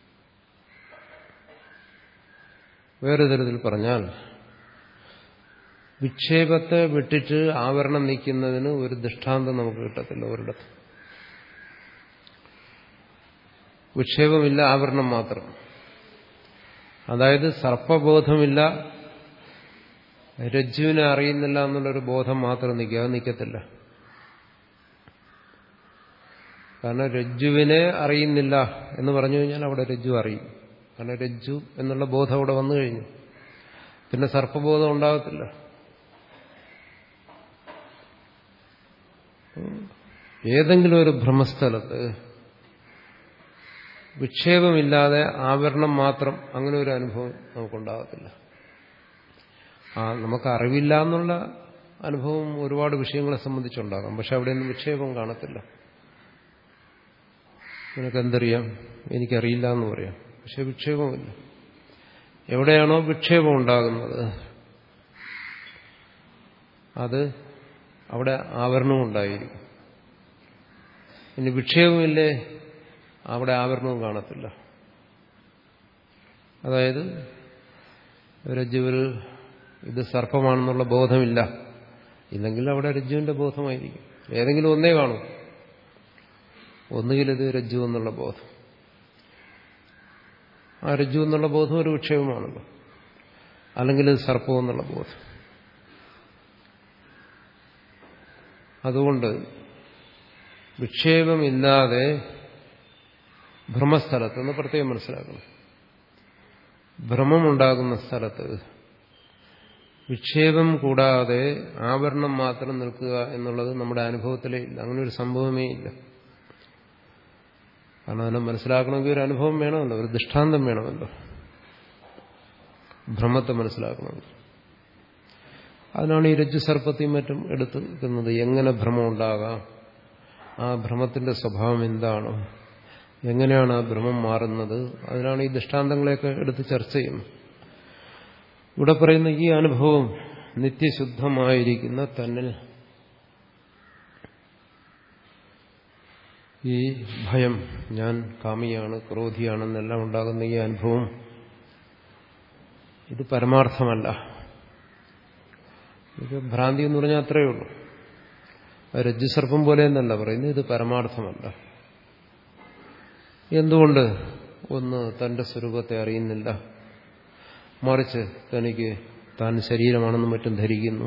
വേറെ തരത്തിൽ പറഞ്ഞാൽ, വിക്ഷേപത്തെ വിട്ടിട്ട് ആവരണം നീക്കുന്നതിന് ഒരു ദൃഷ്ടാന്തം നമുക്ക് കിട്ടത്തില്ല ഒരിടത്ത്. വിക്ഷേപമില്ല, ആവരണം മാത്രം. അതായത് സർപ്പബോധമില്ല, രജ്ജുവിനെ അറിയുന്നില്ല എന്നുള്ളൊരു ബോധം മാത്രം നിൽക്കുക. അത് നിൽക്കത്തില്ല. കാരണം രജ്ജുവിനെ അറിയുന്നില്ല എന്ന് പറഞ്ഞു കഴിഞ്ഞാൽ അവിടെ രജ്ജു അറിയും. കാരണം രജ്ജു എന്നുള്ള ബോധം അവിടെ വന്നു കഴിഞ്ഞു. പിന്നെ സർപ്പബോധം ഉണ്ടാകത്തില്ല. ഏതെങ്കിലും ഒരു ഭ്രമസ്ഥലത്ത് വിക്ഷേപമില്ലാതെ ആവരണം മാത്രം, അങ്ങനെ ഒരു അനുഭവം നമുക്കുണ്ടാകത്തില്ല. ആ നമുക്ക് അറിവില്ല എന്നുള്ള അനുഭവം ഒരുപാട് വിഷയങ്ങളെ സംബന്ധിച്ചുണ്ടാകാം. പക്ഷെ അവിടെയൊന്നും വിക്ഷേപം കാണത്തില്ല. നിനക്കെന്തറിയാം? എനിക്കറിയില്ല എന്ന് പറയാം. പക്ഷെ വിക്ഷേപമില്ല. എവിടെയാണോ വിക്ഷേപം ഉണ്ടാകുന്നത് അത് അവിടെ ആവരണവും ഉണ്ടായിരിക്കും. ഇനി വിക്ഷേപമില്ലേ, അവിടെ ആവരണവും കാണത്തില്ല. അതായത് രജ്ജുവിൽ ഇത് സർപ്പമാണെന്നുള്ള ബോധമില്ല. ഇല്ലെങ്കിൽ അവിടെ രജ്ജുവിന്റെ ബോധമായിരിക്കും. ഏതെങ്കിലും ഒന്നേ കാണും. ഒന്നുകിൽ ഇത് രജ്ജു എന്നുള്ള ബോധം. ആ രജ്ജു എന്നുള്ള ബോധം ഒരു വിക്ഷേപമാണല്ലോ. അല്ലെങ്കിൽ ഇത് സർപ്പം എന്നുള്ള ബോധം. അതുകൊണ്ട് വിക്ഷേപമില്ലാതെ ഭ്രമസ്ഥലത്ത് പ്രത്യേകം മനസ്സിലാക്കണം. ഭ്രമമുണ്ടാകുന്ന സ്ഥലത്ത് വിക്ഷേപം കൂടാതെ ആവരണം മാത്രം നിൽക്കുക എന്നുള്ളത് നമ്മുടെ അനുഭവത്തിലേ ഇല്ല. അങ്ങനെ ഒരു സംഭവമേ ഇല്ല. കാരണം അതിനെ മനസ്സിലാക്കണമെങ്കിൽ ഒരു അനുഭവം വേണമല്ലോ, ഒരു ദൃഷ്ടാന്തം വേണമല്ലോ ഭ്രമത്തെ മനസ്സിലാക്കണമെങ്കിൽ. അതിനാണ് ഈ രജ്ജുസർപ്പത്തെയും മറ്റും എടുത്ത് നിൽക്കുന്നത്. എങ്ങനെ ഭ്രമം ഉണ്ടാകാം, ആ ഭ്രമത്തിന്റെ സ്വഭാവം എന്താണ്, എങ്ങനെയാണ് ആ ഭ്രമം മാറുന്നത്, അതിനാണ് ഈ ദൃഷ്ടാന്തങ്ങളെയൊക്കെ എടുത്ത് ചർച്ച ചെയ്യുന്നത്. ഇവിടെ പറയുന്ന ഈ അനുഭവം നിത്യശുദ്ധമായിരിക്കുന്ന തന്നിൽ ഈ ഭയം, ഞാൻ കാമിയാണ്, ക്രോധിയാണെന്നെല്ലാം ഉണ്ടാകുന്ന ഈ അനുഭവം ഇത് പരമാർത്ഥമല്ല. ഇത് ഭ്രാന്തി എന്ന് പറഞ്ഞാൽ അത്രയേ ഉള്ളൂ. രജ്ജുസർപ്പം പോലെ എന്നല്ല പറയുന്നത്, ഇത് പരമാർത്ഥമല്ല. എന്തുകൊണ്ട്? ഒന്ന്, തന്റെ സ്വരൂപത്തെ അറിയുന്നില്ല, മറിച്ച് തനിക്ക് താൻ ശരീരമാണെന്നും മറ്റും ധരിക്കുന്നു.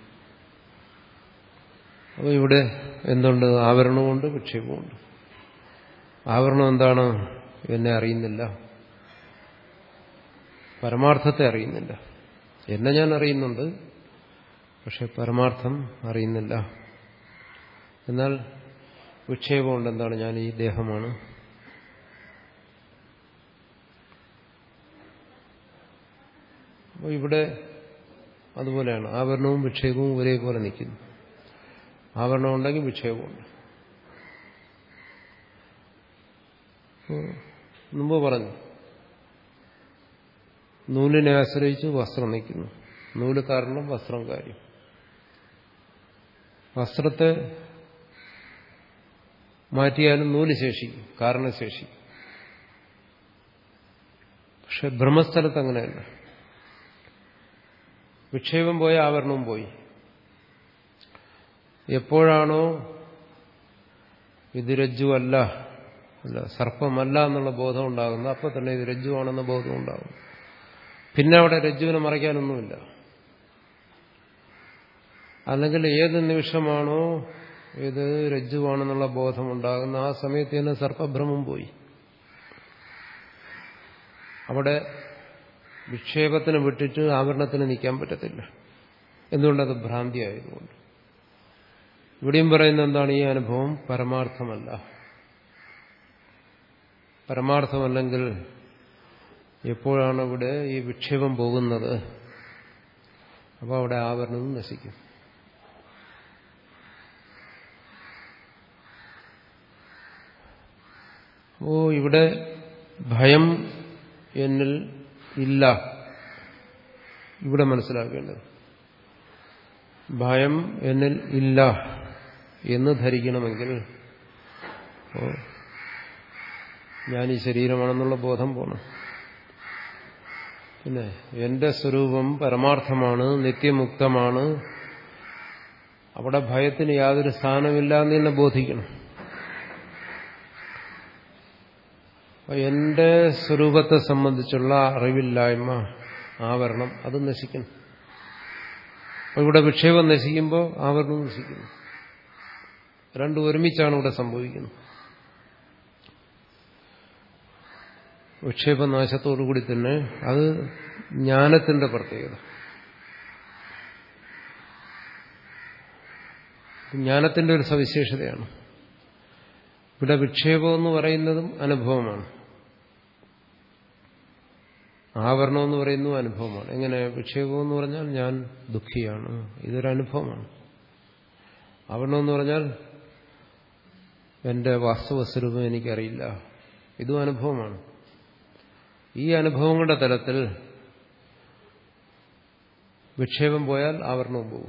അപ്പോൾ ഇവിടെ എന്തുണ്ട്? ആവരണമുണ്ട്, വിക്ഷേപമുണ്ട്. ആവരണം എന്താണ്? എന്നെ അറിയുന്നില്ല, പരമാർത്ഥത്തെ അറിയുന്നില്ല. എന്നെ ഞാൻ അറിയുന്നുണ്ട്, പക്ഷെ പരമാർത്ഥം അറിയുന്നില്ല. എന്നാൽ വിക്ഷേപമുണ്ട്. എന്താണ്? ഞാൻ ഈ ദേഹമാണ്. അപ്പോൾ ഇവിടെ അതുപോലെയാണ്. ആവരണവും വിക്ഷേപവും ഒരേപോലെ നിൽക്കുന്നു. ആവരണം ഉണ്ടെങ്കിൽ വിക്ഷേപമുണ്ട്. മുമ്പ് പറഞ്ഞു, നൂലിനെ ആശ്രയിച്ച് വസ്ത്രം നിൽക്കുന്നു. നൂല് കാരണം വസ്ത്രം കാര്യം. വസ്ത്രത്തെ മാറ്റിയാലും നൂല് ശേഷിക്കും, കാരണശേഷിക്കും. പക്ഷെ ബ്രഹ്മസ്ഥലത്ത് അങ്ങനെയല്ല. വിക്ഷേപം പോയ ആവരണവും പോയി. എപ്പോഴാണോ ഇത് രജ്ജുവല്ല, അല്ല സർപ്പമല്ല എന്നുള്ള ബോധം ഉണ്ടാകുന്നത്, അപ്പോൾ തന്നെ ഇത് രജ്ജുവാണെന്ന ബോധം ഉണ്ടാകും. പിന്നെ അവിടെ രജ്ജുവിനെ മറയ്ക്കാനൊന്നുമില്ല. അല്ലെങ്കിൽ ഏത് നിമിഷമാണോ ഇത് രജ്ജുവാണെന്നുള്ള ബോധം ഉണ്ടാകുന്ന ആ സമയത്ത് തന്നെ സർപ്പഭ്രമം പോയി. അവിടെ വിക്ഷേപത്തിന് വിട്ടിട്ട് ആവരണത്തിന് നിൽക്കാൻ പറ്റത്തില്ല. എന്തുകൊണ്ടത് ഭ്രാന്തി ആയതുകൊണ്ട്. ഇവിടെയും പറയുന്നത് എന്താണ്? ഈ അനുഭവം പരമാർത്ഥമല്ല. പരമാർത്ഥമല്ലെങ്കിൽ എപ്പോഴാണ് ഇവിടെ ഈ വിക്ഷേപം പോകുന്നത്, അപ്പോൾ അവിടെ ആവരണവും നശിക്കും. ഓ, ഇവിടെ ഭയം എന്നിൽ ഇല്ല. ഇവിടെ മനസ്സിലാക്കേണ്ടത് ഭയം എന്നിൽ ഇല്ല എന്ന് ധരിക്കണമെങ്കിൽ ഞാൻ ഈ ശരീരമാണെന്നുള്ള ബോധം പോണം. പിന്നെ എന്റെ സ്വരൂപം പരമാർത്ഥമാണ്, നിത്യമുക്തമാണ്, അവിടെ ഭയത്തിന് യാതൊരു സ്ഥാനമില്ല എന്ന് തന്നെ ബോധിക്കണം. എന്റെ സ്വരൂപത്തെ സംബന്ധിച്ചുള്ള അറിവില്ലായ്മ, ആവരണം, അത് നശിക്കണം. അപ്പോൾ ഇവിടെ വിക്ഷേപം നശിക്കുമ്പോൾ ആവരണം നശിക്കുന്നു. രണ്ടും ഒരുമിച്ചാണ് ഇവിടെ സംഭവിക്കുന്നത്. വിക്ഷേപനാശത്തോടുകൂടി തന്നെ അത് ജ്ഞാനത്തിന്റെ പ്രത്യേകത. ജ്ഞാനത്തിന്റെ ഒരു സവിശേഷതയാണ്. ഇവിടെ വിക്ഷേപം എന്ന് പറയുന്നതും അനുഭവമാണ്, ആവരണം എന്ന് പറയുന്നതും അനുഭവമാണ്. എങ്ങനെ? വിക്ഷേപം എന്ന് പറഞ്ഞാൽ ഞാൻ ദുഃഖിയാണ്, ഇതൊരു അനുഭവമാണ്. ആവരണം എന്ന് പറഞ്ഞാൽ എന്റെ വാസ്തവസ്വരൂപം എനിക്കറിയില്ല, ഇതും അനുഭവമാണ്. ഈ അനുഭവങ്ങളുടെ തലത്തിൽ വിക്ഷേപം പോയാൽ ആവരണവും പോകും.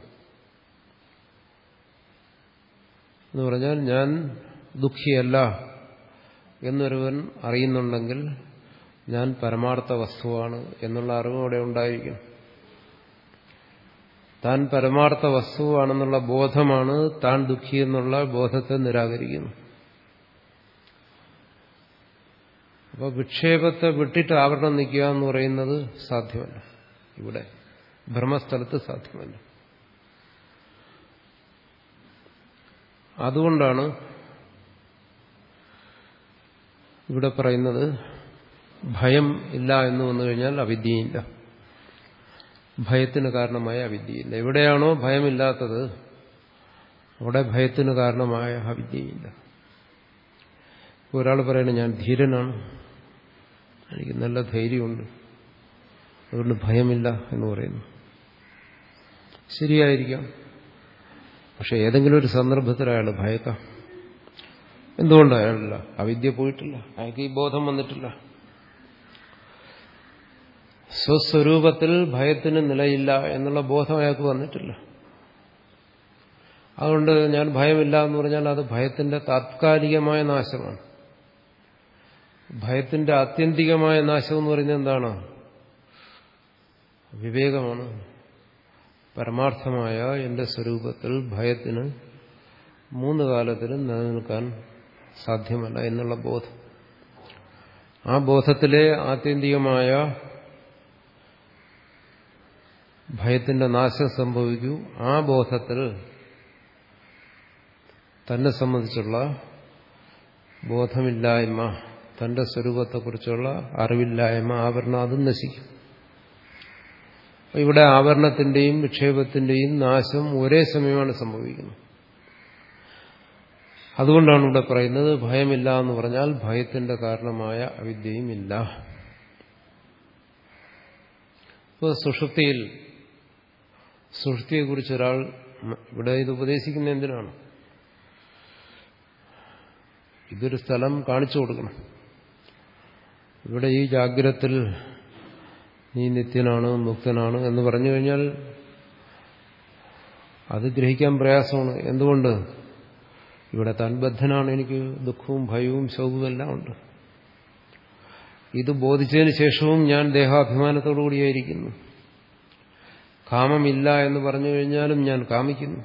എന്ന് പറഞ്ഞാൽ ഞാൻ ദുഃഖിയല്ല എന്നൊരുവൻ അറിയുന്നുണ്ടെങ്കിൽ ഞാൻ പരമാർത്ഥ വസ്തുവാണ് എന്നുള്ള അറിവ് അവിടെ ഉണ്ടായിരിക്കും. താൻ പരമാർത്ഥ വസ്തുവാണെന്നുള്ള ബോധമാണ് താൻ ദുഃഖി എന്നുള്ള ബോധത്തെ നിരാകരിക്കുന്നു. അപ്പോൾ വിക്ഷേപത്തെ വിട്ടിട്ട് ആവരണം നിൽക്കുക എന്ന് പറയുന്നത് സാധ്യമല്ല. ഇവിടെ ബ്രഹ്മസ്ഥലത്ത് സാധ്യമല്ല. അതുകൊണ്ടാണ് ഇവിടെ പറയുന്നത് ഭയം ഇല്ല എന്ന് വന്നു കഴിഞ്ഞാൽ അവിദ്യയില്ല. ഭയത്തിന് കാരണമായ അവിദ്യയില്ല. എവിടെയാണോ ഭയമില്ലാത്തത് അവിടെ ഭയത്തിന് കാരണമായ അവിദ്യയില്ല. ഒരാൾ പറയുന്നത് ഞാൻ ധീരനാണ്, എനിക്ക് നല്ല ധൈര്യമുണ്ട്, അതുകൊണ്ട് ഭയമില്ല എന്ന് പറയുന്നു. ശരിയായിരിക്കാം. പക്ഷെ ഏതെങ്കിലും ഒരു സന്ദർഭത്തിൽ അയാൾ ഭയക്കാം. എന്തുകൊണ്ട്? അയാളില്ല, അവിദ്യ പോയിട്ടില്ല, അയാൾക്ക് ഈ ബോധം വന്നിട്ടില്ല. സ്വസ്വരൂപത്തിൽ ഭയത്തിന് നിലയില്ല എന്നുള്ള ബോധം അയാൾക്ക് വന്നിട്ടില്ല. അതുകൊണ്ട് ഞാൻ ഭയമില്ല എന്ന് പറഞ്ഞാൽ അത് ഭയത്തിന്റെ താത്കാലികമായ നാശമാണ്. ഭയത്തിന്റെ ആത്യന്തികമായ നാശം എന്ന് പറയുന്നത് എന്താണ്? വിവേകമാണ്. പരമാർത്ഥമായ എന്റെ സ്വരൂപത്തിൽ ഭയത്തിന് മൂന്ന് കാലത്തിലും നിലനിൽക്കാൻ സാധ്യമല്ല എന്നുള്ള ബോധം. ആ ബോധത്തിലെ ആത്യന്തികമായ ഭയത്തിന്റെ നാശം സംഭവിക്കൂ. ആ ബോധത്തിൽ തന്നെ സംബന്ധിച്ചുള്ള ബോധമില്ലായ്മ, തന്റെ സ്വരൂപത്തെക്കുറിച്ചുള്ള അറിവില്ലായ്മ, ആവരണം അതും നശിക്കും. ഇവിടെ ആവരണത്തിന്റെയും വിക്ഷേപത്തിന്റെയും നാശം ഒരേ സമയമാണ് സംഭവിക്കുന്നത്. അതുകൊണ്ടാണ് ഇവിടെ പറയുന്നത് ഭയമില്ല എന്ന് പറഞ്ഞാൽ ഭയത്തിന്റെ കാരണമായ അവിദ്യയും ഇല്ല. ഇപ്പോൾ സുഷുപ്തിയിൽ സുഷുപ്തിയെക്കുറിച്ച് ഒരാൾ ഇവിടെ ഇത് ഉപദേശിക്കുന്ന എന്തിനാണ്? ഇതൊരു സ്ഥലം കാണിച്ചു കൊടുക്കണം. ഇവിടെ ഈ ജാഗ്രത്തിൽ നീ നിത്യനാണ്, മുക്തനാണ് എന്ന് പറഞ്ഞു കഴിഞ്ഞാൽ അത് ഗ്രഹിക്കാൻ പ്രയാസമാണ്. എന്തുകൊണ്ട്? ഇവിടെ താൻ ബദ്ധനാണ്, എനിക്ക് ദുഃഖവും ഭയവും ശോകവും എല്ലാം ഉണ്ട്. ഇത് ബോധിച്ചതിന് ശേഷവും ഞാൻ ദേഹാഭിമാനത്തോടുകൂടിയായിരിക്കുന്നു. കാമമില്ല എന്ന് പറഞ്ഞു കഴിഞ്ഞാലും ഞാൻ കാമിക്കുന്നു.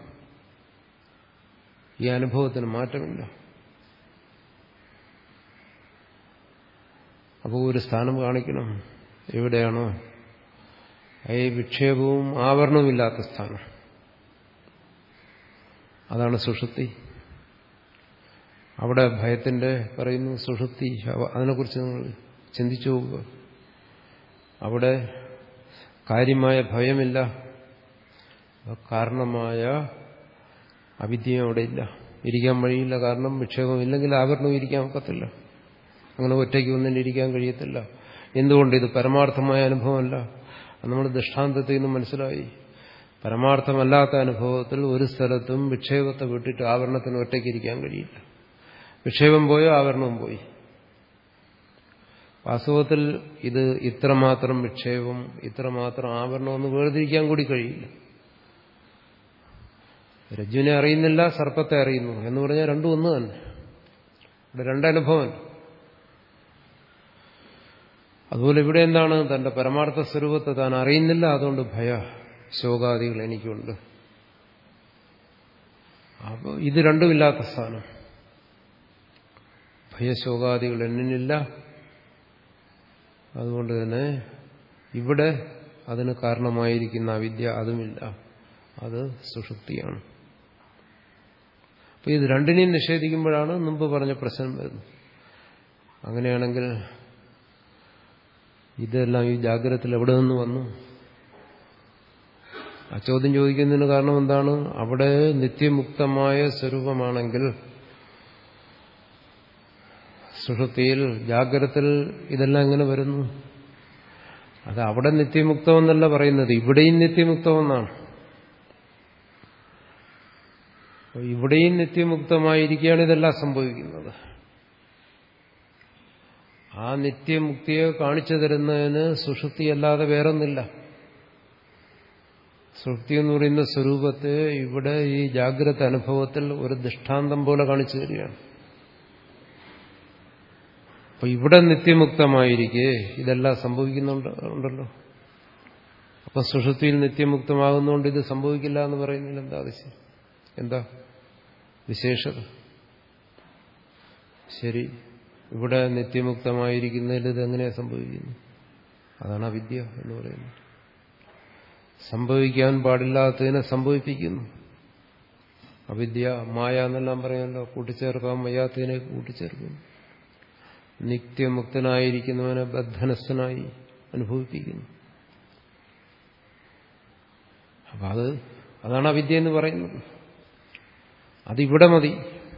ഈ അനുഭവത്തിന് മാറ്റമില്ല. അപ്പോൾ ഒരു സ്ഥാനം കാണിക്കണം. എവിടെയാണോ ഈ വിക്ഷേപവും ആവരണവുമില്ലാത്ത സ്ഥാനം, അതാണ് സുഷുപ്തി. അവിടെ ഭയത്തിന്റെ പറയുന്നു സുഷുപ്തി, അതിനെക്കുറിച്ച് നിങ്ങൾ ചിന്തിച്ചു നോക്കുക. അവിടെ കാര്യമായ ഭയമില്ല, കാരണമായ അവിദ്യയും അവിടെ ഇല്ല. ഇരിക്കാൻ വഴിയില്ല, കാരണം വിക്ഷേപമില്ലെങ്കിൽ ആവരണവും ഇരിക്കാൻ ഒക്കത്തില്ല. അങ്ങനെ ഒറ്റയ്ക്ക് ഒന്നും ഇരിക്കാൻ കഴിയത്തില്ല. എന്തുകൊണ്ട്? ഇത് പരമാർത്ഥമായ അനുഭവമല്ല. നമ്മൾ ദൃഷ്ടാന്തത്തിൽ നിന്ന് മനസ്സിലായി. പരമാർത്ഥമല്ലാത്ത അനുഭവത്തിൽ ഒരു സ്ഥലത്തും വിക്ഷേപത്തെ വിട്ടിട്ട് ആവരണത്തിന് ഒറ്റയ്ക്ക് ഇരിക്കാൻ കഴിയില്ല. വിക്ഷേപം പോയോ ആവരണവും പോയി. വാസ്തവത്തിൽ ഇത് ഇത്രമാത്രം വിക്ഷേപം, ഇത്രമാത്രം ആവരണം ഒന്ന് വേർതിരിക്കാൻ കൂടി കഴിയില്ല. രജ്ജുവിനെ അറിയുന്നില്ല, സർപ്പത്തെ അറിയുന്നു എന്ന് പറഞ്ഞാൽ രണ്ടും ഒന്ന് തന്നെ. ഇവിടെ രണ്ടനുഭവം. അതുപോലെ ഇവിടെ എന്താണ്? തന്റെ പരമാർത്ഥ സ്വരൂപത്തെ താൻ അറിയുന്നില്ല, അതുകൊണ്ട് ഭയ ശോകാദികൾ എനിക്കുണ്ട്. അപ്പോൾ ഇത് രണ്ടുമില്ലാത്ത സ്ഥാനം. ഭയശോകാദികൾ എന്നിനില്ല. അതുകൊണ്ട് തന്നെ ഇവിടെ അതിന് കാരണമായിരിക്കുന്ന അവിദ്യ അതുമില്ല. അത് സുഷുപ്തിയാണ്. അപ്പോൾ ഇത് രണ്ടിനെയും നിഷേധിക്കുമ്പോഴാണ് മുമ്പ് പറഞ്ഞ പ്രശ്നം വരുന്നത്. അങ്ങനെയാണെങ്കിൽ ഇതെല്ലാം ഈ ജാഗ്രതത്തിൽ എവിടെ നിന്ന് വന്നു? ആ ചോദ്യം ചോദിക്കുന്നതിന് കാരണം എന്താണ്? അവിടെ നിത്യമുക്തമായ സ്വരൂപമാണെങ്കിൽ സുഷുപ്തിയിൽ ജാഗ്രതത്തിൽ ഇതെല്ലാം എങ്ങനെ വരുന്നു? അത് അവിടെ നിത്യമുക്തമെന്നല്ല പറയുന്നത്, ഇവിടെയും നിത്യമുക്തമെന്നാണ്. ഇവിടെയും നിത്യമുക്തമായിരിക്കുകയാണ് ഇതെല്ലാം സംഭവിക്കുന്നത്. ആ നിത്യമുക്തിയെ കാണിച്ചു തരുന്നതിന് സുഷുപ്തിയല്ലാതെ വേറൊന്നില്ല. സുഷുപ്തി എന്ന് പറയുന്ന സ്വരൂപത്തെ ഇവിടെ ഈ ജാഗ്രത അനുഭവത്തിൽ ഒരു ദൃഷ്ടാന്തം പോലെ കാണിച്ചു തരികയാണ്. അപ്പൊ ഇവിടെ നിത്യമുക്തമായിരിക്കെ ഇതെല്ലാം സംഭവിക്കുന്നുണ്ടല്ലോ. അപ്പൊ സുഷുപ്തിയിൽ നിത്യമുക്തമാകുന്നതുകൊണ്ട് ഇത് സംഭവിക്കില്ല എന്ന് പറയുന്നതിൽ എന്താ ആവശ്യം? എന്താ വിശേഷത? ശരി, ഇവിടെ നിത്യമുക്തമായിരിക്കുന്നതിൽ ഇതെങ്ങനെയാണ് സംഭവിക്കുന്നു? അതാണ് അവിദ്യ എന്ന് പറയുന്നത്. സംഭവിക്കാൻ പാടില്ലാത്തതിനെ സംഭവിപ്പിക്കുന്നു. അവിദ്യ, മായ എന്നെല്ലാം പറയുമല്ലോ. കൂട്ടിച്ചേർക്കാൻ വയ്യാത്തതിനെ കൂട്ടിച്ചേർക്കുന്നു. നിത്യമുക്തനായിരിക്കുന്നവനെ ബദ്ധനസ്ഥനായി അനുഭവിപ്പിക്കുന്നു. അപ്പൊ അത് അതാണ് അവിദ്യ എന്ന് പറയുന്നത്. അതിവിടെ മതി.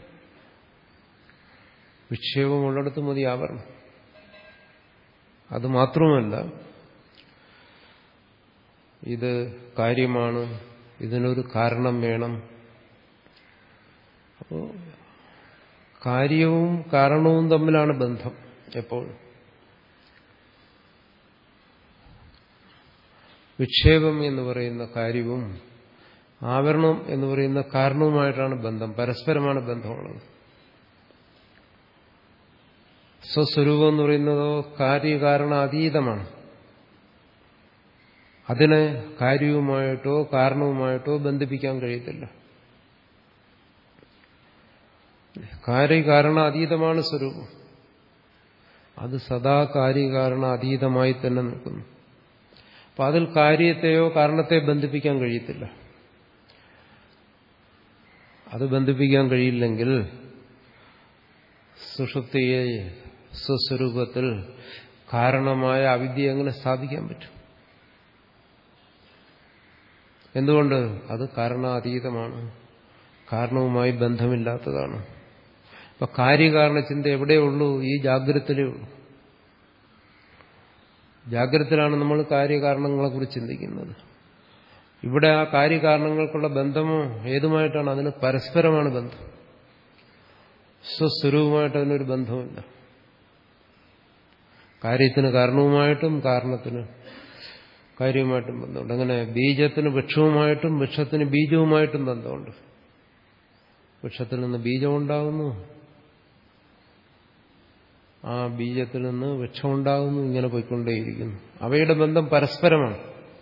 വിക്ഷേപമുള്ളിടത്ത് മതി ആവരണം. അത് മാത്രമല്ല, ഇത് കാര്യമാണ്, ഇതിനൊരു കാരണം വേണം. അപ്പോൾ കാര്യവും കാരണവും തമ്മിലാണ് ബന്ധം എപ്പോഴും. വിക്ഷേപം എന്ന് പറയുന്ന കാര്യവും ആവരണം എന്ന് പറയുന്ന കാരണവുമായിട്ടാണ് ബന്ധം, പരസ്പരമാണ് ബന്ധമുള്ളത്. സ്വസ്വരൂപം എന്ന് പറയുന്നതോ കാര്യകാരണ അതീതമാണ്. അതിനെ കാര്യവുമായിട്ടോ കാരണവുമായിട്ടോ ബന്ധിപ്പിക്കാൻ കഴിയത്തില്ല. കാര്യകാരണ അതീതമാണ് സ്വരൂപം. അത് സദാ കാര്യകാരണ അതീതമായി തന്നെ നിൽക്കുന്നു. അപ്പം അതിൽ കാര്യത്തെയോ കാരണത്തെയോ ബന്ധിപ്പിക്കാൻ കഴിയത്തില്ല. അത് ബന്ധിപ്പിക്കാൻ കഴിയില്ലെങ്കിൽ സുഷുപ്തിയെ സ്വസ്വരൂപത്തിൽ കാരണമായ അവിദ്യ എങ്ങനെ സ്ഥാപിക്കാൻ പറ്റും? എന്തുകൊണ്ട്? അത് കാരണാതീതമാണ്, കാരണവുമായി ബന്ധമില്ലാത്തതാണ്. അപ്പൊ കാര്യകാരണ ചിന്ത എവിടെയുള്ളൂ? ഈ ജാഗ്രതത്തിലേ ഉള്ളൂ. ജാഗ്രതത്തിലാണ് നമ്മൾ കാര്യകാരണങ്ങളെക്കുറിച്ച് ചിന്തിക്കുന്നത്. ഇവിടെ ആ കാര്യകാരണങ്ങൾക്കുള്ള ബന്ധമോ ഏതുമായിട്ടാണ്? അതിന് പരസ്പരമാണ് ബന്ധം. സ്വസ്വരൂപമായിട്ട് അതിനൊരു ബന്ധമില്ല. കാര്യത്തിന് കാരണവുമായിട്ടും കാരണത്തിന് കാര്യവുമായിട്ടും ബന്ധമുണ്ട്. അങ്ങനെ ബീജത്തിന് വൃക്ഷവുമായിട്ടും വൃക്ഷത്തിന് ബീജവുമായിട്ടും ബന്ധമുണ്ട്. വൃക്ഷത്തിൽ നിന്ന് ബീജം ഉണ്ടാകുന്നു, ആ ബീജത്തിൽ നിന്ന് വൃക്ഷമുണ്ടാകുന്നു, ഇങ്ങനെ പോയിക്കൊണ്ടേയിരിക്കുന്നു. അവയുടെ ബന്ധം പരസ്പരമാണ്.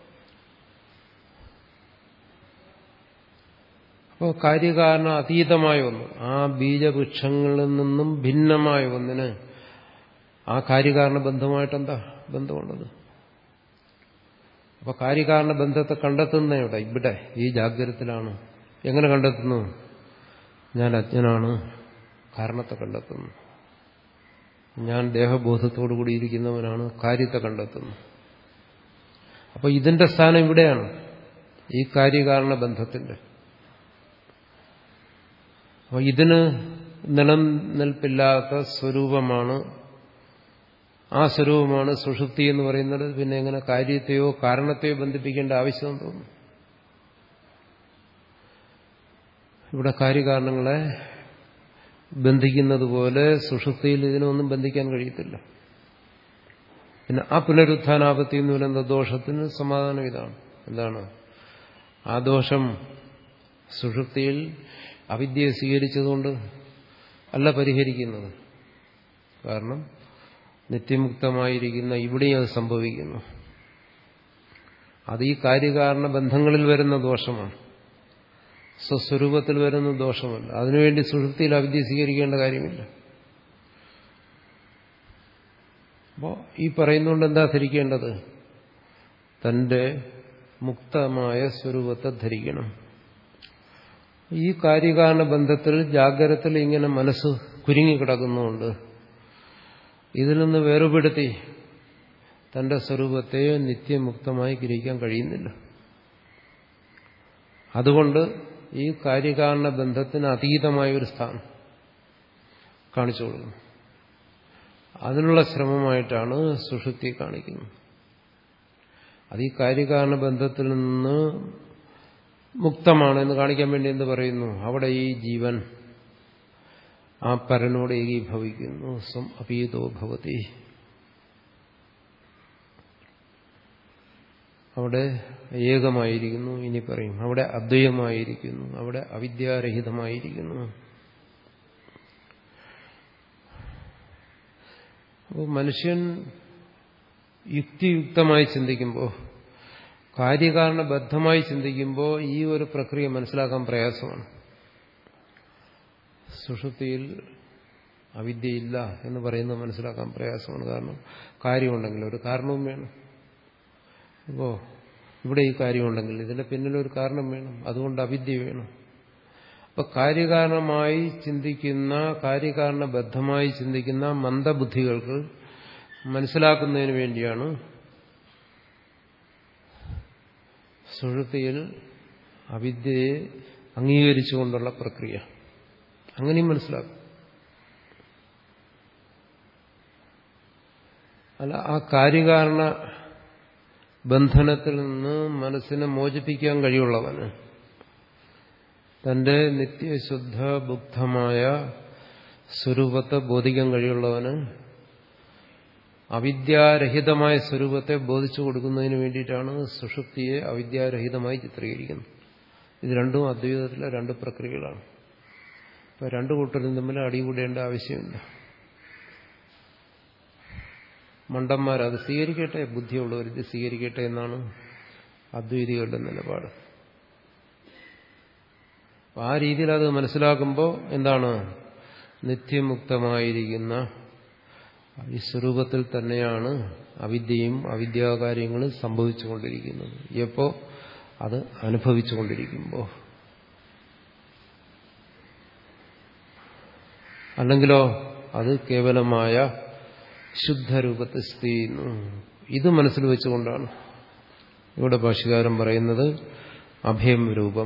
അപ്പോൾ കാര്യകാരണ അതീതമായ ഒന്ന്, ആ ബീജവൃക്ഷങ്ങളിൽ നിന്നും ഭിന്നമായ ഒന്നിന് ആ കാര്യകാരണ ബന്ധമായിട്ടെന്താ ബന്ധമുള്ളത്? അപ്പൊ കാര്യകാരണ ബന്ധത്തെ കണ്ടെത്തുന്ന ഇവിടെ ഇവിടെ ഈ ജാഗ്രതത്തിലാണ്. എങ്ങനെ കണ്ടെത്തുന്നു? ഞാൻ അജ്ഞനാണ്, കാരണത്തെ കണ്ടെത്തുന്നു. ഞാൻ ദേഹബോധത്തോടു കൂടിയിരിക്കുന്നവനാണ്, കാര്യത്തെ കണ്ടെത്തുന്നു. അപ്പൊ ഇതിന്റെ സ്ഥാനം ഇവിടെയാണ്, ഈ കാര്യകാരണ ബന്ധത്തിന്റെ. അപ്പൊ ഇതിന് നിലനിൽപ്പില്ലാത്ത സ്വരൂപമാണ്, ആ സ്വരൂപമാണ് സുഷുപ്തി എന്ന് പറയുന്നത്. പിന്നെ എങ്ങനെ കാര്യത്തെയോ കാരണത്തെയോ ബന്ധിപ്പിക്കേണ്ട ആവശ്യം തോന്നുന്നു? ഇവിടെ കാര്യകാരണങ്ങളെ ബന്ധിക്കുന്നത് പോലെ സുഷുപ്തിയിൽ ഇതിനൊന്നും ബന്ധിക്കാൻ കഴിയത്തില്ല. പിന്നെ ആ പുനരുത്ഥാനാപത്തി എന്ന് പറയുന്ന ദോഷത്തിന് സമാധാനം ഇതാണ്. എന്താണ് ആ ദോഷം? സുഷുപ്തിയിൽ അവിദ്യയെ സ്വീകരിച്ചതുകൊണ്ട് അല്ല പരിഹരിക്കുന്നത്. കാരണം നിത്യമുക്തമായിരിക്കുന്ന ഇവിടെയും അത് സംഭവിക്കുന്നു. അത് ഈ കാര്യകാരണ ബന്ധങ്ങളിൽ വരുന്ന ദോഷമാണ്, സ്വസ്വരൂപത്തിൽ വരുന്ന ദോഷമല്ല. അതിനുവേണ്ടി സുഷുപ്തിയിൽ അവിദ്യ സ്വീകരിക്കേണ്ട കാര്യമില്ല. അപ്പോൾ ഈ പറയുന്നതുകൊണ്ട് എന്താ ധരിക്കേണ്ടത്? തന്റെ മുക്തമായ സ്വരൂപത്തെ ധരിക്കണം. ഈ കാര്യകാരണ ബന്ധത്തിൽ ജാഗ്രതത്തിൽ ഇങ്ങനെ മനസ്സ് കുരുങ്ങിക്കിടക്കുന്നുണ്ട്. ഇതിൽ നിന്ന് വേർപെടുത്തി തന്റെ സ്വരൂപത്തെ നിത്യമുക്തമായി ഗ്രഹിക്കാൻ കഴിയുന്നില്ല. അതുകൊണ്ട് ഈ കാര്യകാരണ ബന്ധത്തിന് അതീതമായ ഒരു സ്ഥാനം കാണിച്ചു കൊടുക്കുന്നു. അതിനുള്ള ശ്രമമായിട്ടാണ് സുഷുപ്തി കാണിക്കുന്നത്. അത് ഈ കാര്യകാരണ ബന്ധത്തിൽ നിന്ന് മുക്തമാണെന്ന് കാണിക്കാൻ വേണ്ടി എന്ത് പറയുന്നു? അവിടെ ഈ ജീവൻ ആ പരനോട് ഏകീഭവിക്കുന്നു. സ്വം അപീതോ ഭവതി. അവിടെ ഏകമായിരിക്കുന്നു. ഇനി പറയും അവിടെ അദ്വൈതമായിരിക്കുന്നു, അവിടെ അവിദ്യാരഹിതമായിരിക്കുന്നു. അപ്പോൾ മനുഷ്യൻ യുക്തിയുക്തമായി ചിന്തിക്കുമ്പോൾ, കാര്യകാരണബദ്ധമായി ചിന്തിക്കുമ്പോൾ ഈ ഒരു പ്രക്രിയ മനസ്സിലാക്കാൻ പ്രയാസമാണ്. സുഷുപ്തിയിൽ അവിദ്യയില്ല എന്ന് പറയുന്നത് മനസ്സിലാക്കാൻ പ്രയാസമാണ്. കാരണം കാര്യമുണ്ടെങ്കിൽ ഒരു കാരണവും വേണം. അപ്പോൾ ഇവിടെ ഈ കാര്യമുണ്ടെങ്കിൽ ഇതിന്റെ പിന്നിലൊരു കാരണം വേണം. അതുകൊണ്ട് അവിദ്യ വേണം. അപ്പൊ കാര്യകാരണമായി ചിന്തിക്കുന്ന, കാര്യകാരണബദ്ധമായി ചിന്തിക്കുന്ന മന്ദബുദ്ധികൾക്ക് മനസ്സിലാക്കുന്നതിന് വേണ്ടിയാണ് സുഷുപ്തിയിൽ അവിദ്യയെ അംഗീകരിച്ചുകൊണ്ടുള്ള പ്രക്രിയ. അങ്ങനെയും മനസ്സിലാക്കും. അല്ല, ആ കാര്യകാരണ ബന്ധനത്തിൽ നിന്ന് മനസ്സിനെ മോചിപ്പിക്കാൻ കഴിവുള്ളവന്, തന്റെ നിത്യശുദ്ധ ബുദ്ധമായ സ്വരൂപത്തെ ബോധിക്കാൻ കഴിവുള്ളവന് അവിദ്യാരഹിതമായ സ്വരൂപത്തെ ബോധിച്ചു കൊടുക്കുന്നതിന് വേണ്ടിയിട്ടാണ് സുഷുപ്തിയെ അവിദ്യാരഹിതമായി ചിത്രീകരിക്കുന്നത്. ഇത് രണ്ടും അദ്വൈതത്തിലെ രണ്ട് പ്രക്രിയകളാണ്. ഇപ്പൊ രണ്ടു കൂട്ടരും തമ്മിൽ അടികൂടേണ്ട ആവശ്യമില്ല. മണ്ടന്മാരത് സ്വീകരിക്കട്ടെ, ബുദ്ധിയുള്ളവർ ഇത് സ്വീകരിക്കട്ടെ എന്നാണ് അദ്വൈതികളുടെ നിലപാട്. ആ രീതിയിൽ അത് മനസ്സിലാക്കുമ്പോൾ എന്താണ്, നിത്യമുക്തമായിരിക്കുന്ന ഈ സ്വരൂപത്തിൽ തന്നെയാണ് അവിദ്യയും അവിദ്യാകാര്യങ്ങളും സംഭവിച്ചുകൊണ്ടിരിക്കുന്നത്. എപ്പോ? അത് അനുഭവിച്ചുകൊണ്ടിരിക്കുമ്പോൾ. അല്ലെങ്കിലോ അത് കേവലമായ ശുദ്ധരൂപത്തിൽ സ്ഥിതി ചെയ്യുന്നു. ഇത് മനസ്സിൽ വെച്ചുകൊണ്ടാണ് ഇവിടെ ഭാഷ്യകാരൻ പറയുന്നത് അഭയം രൂപം.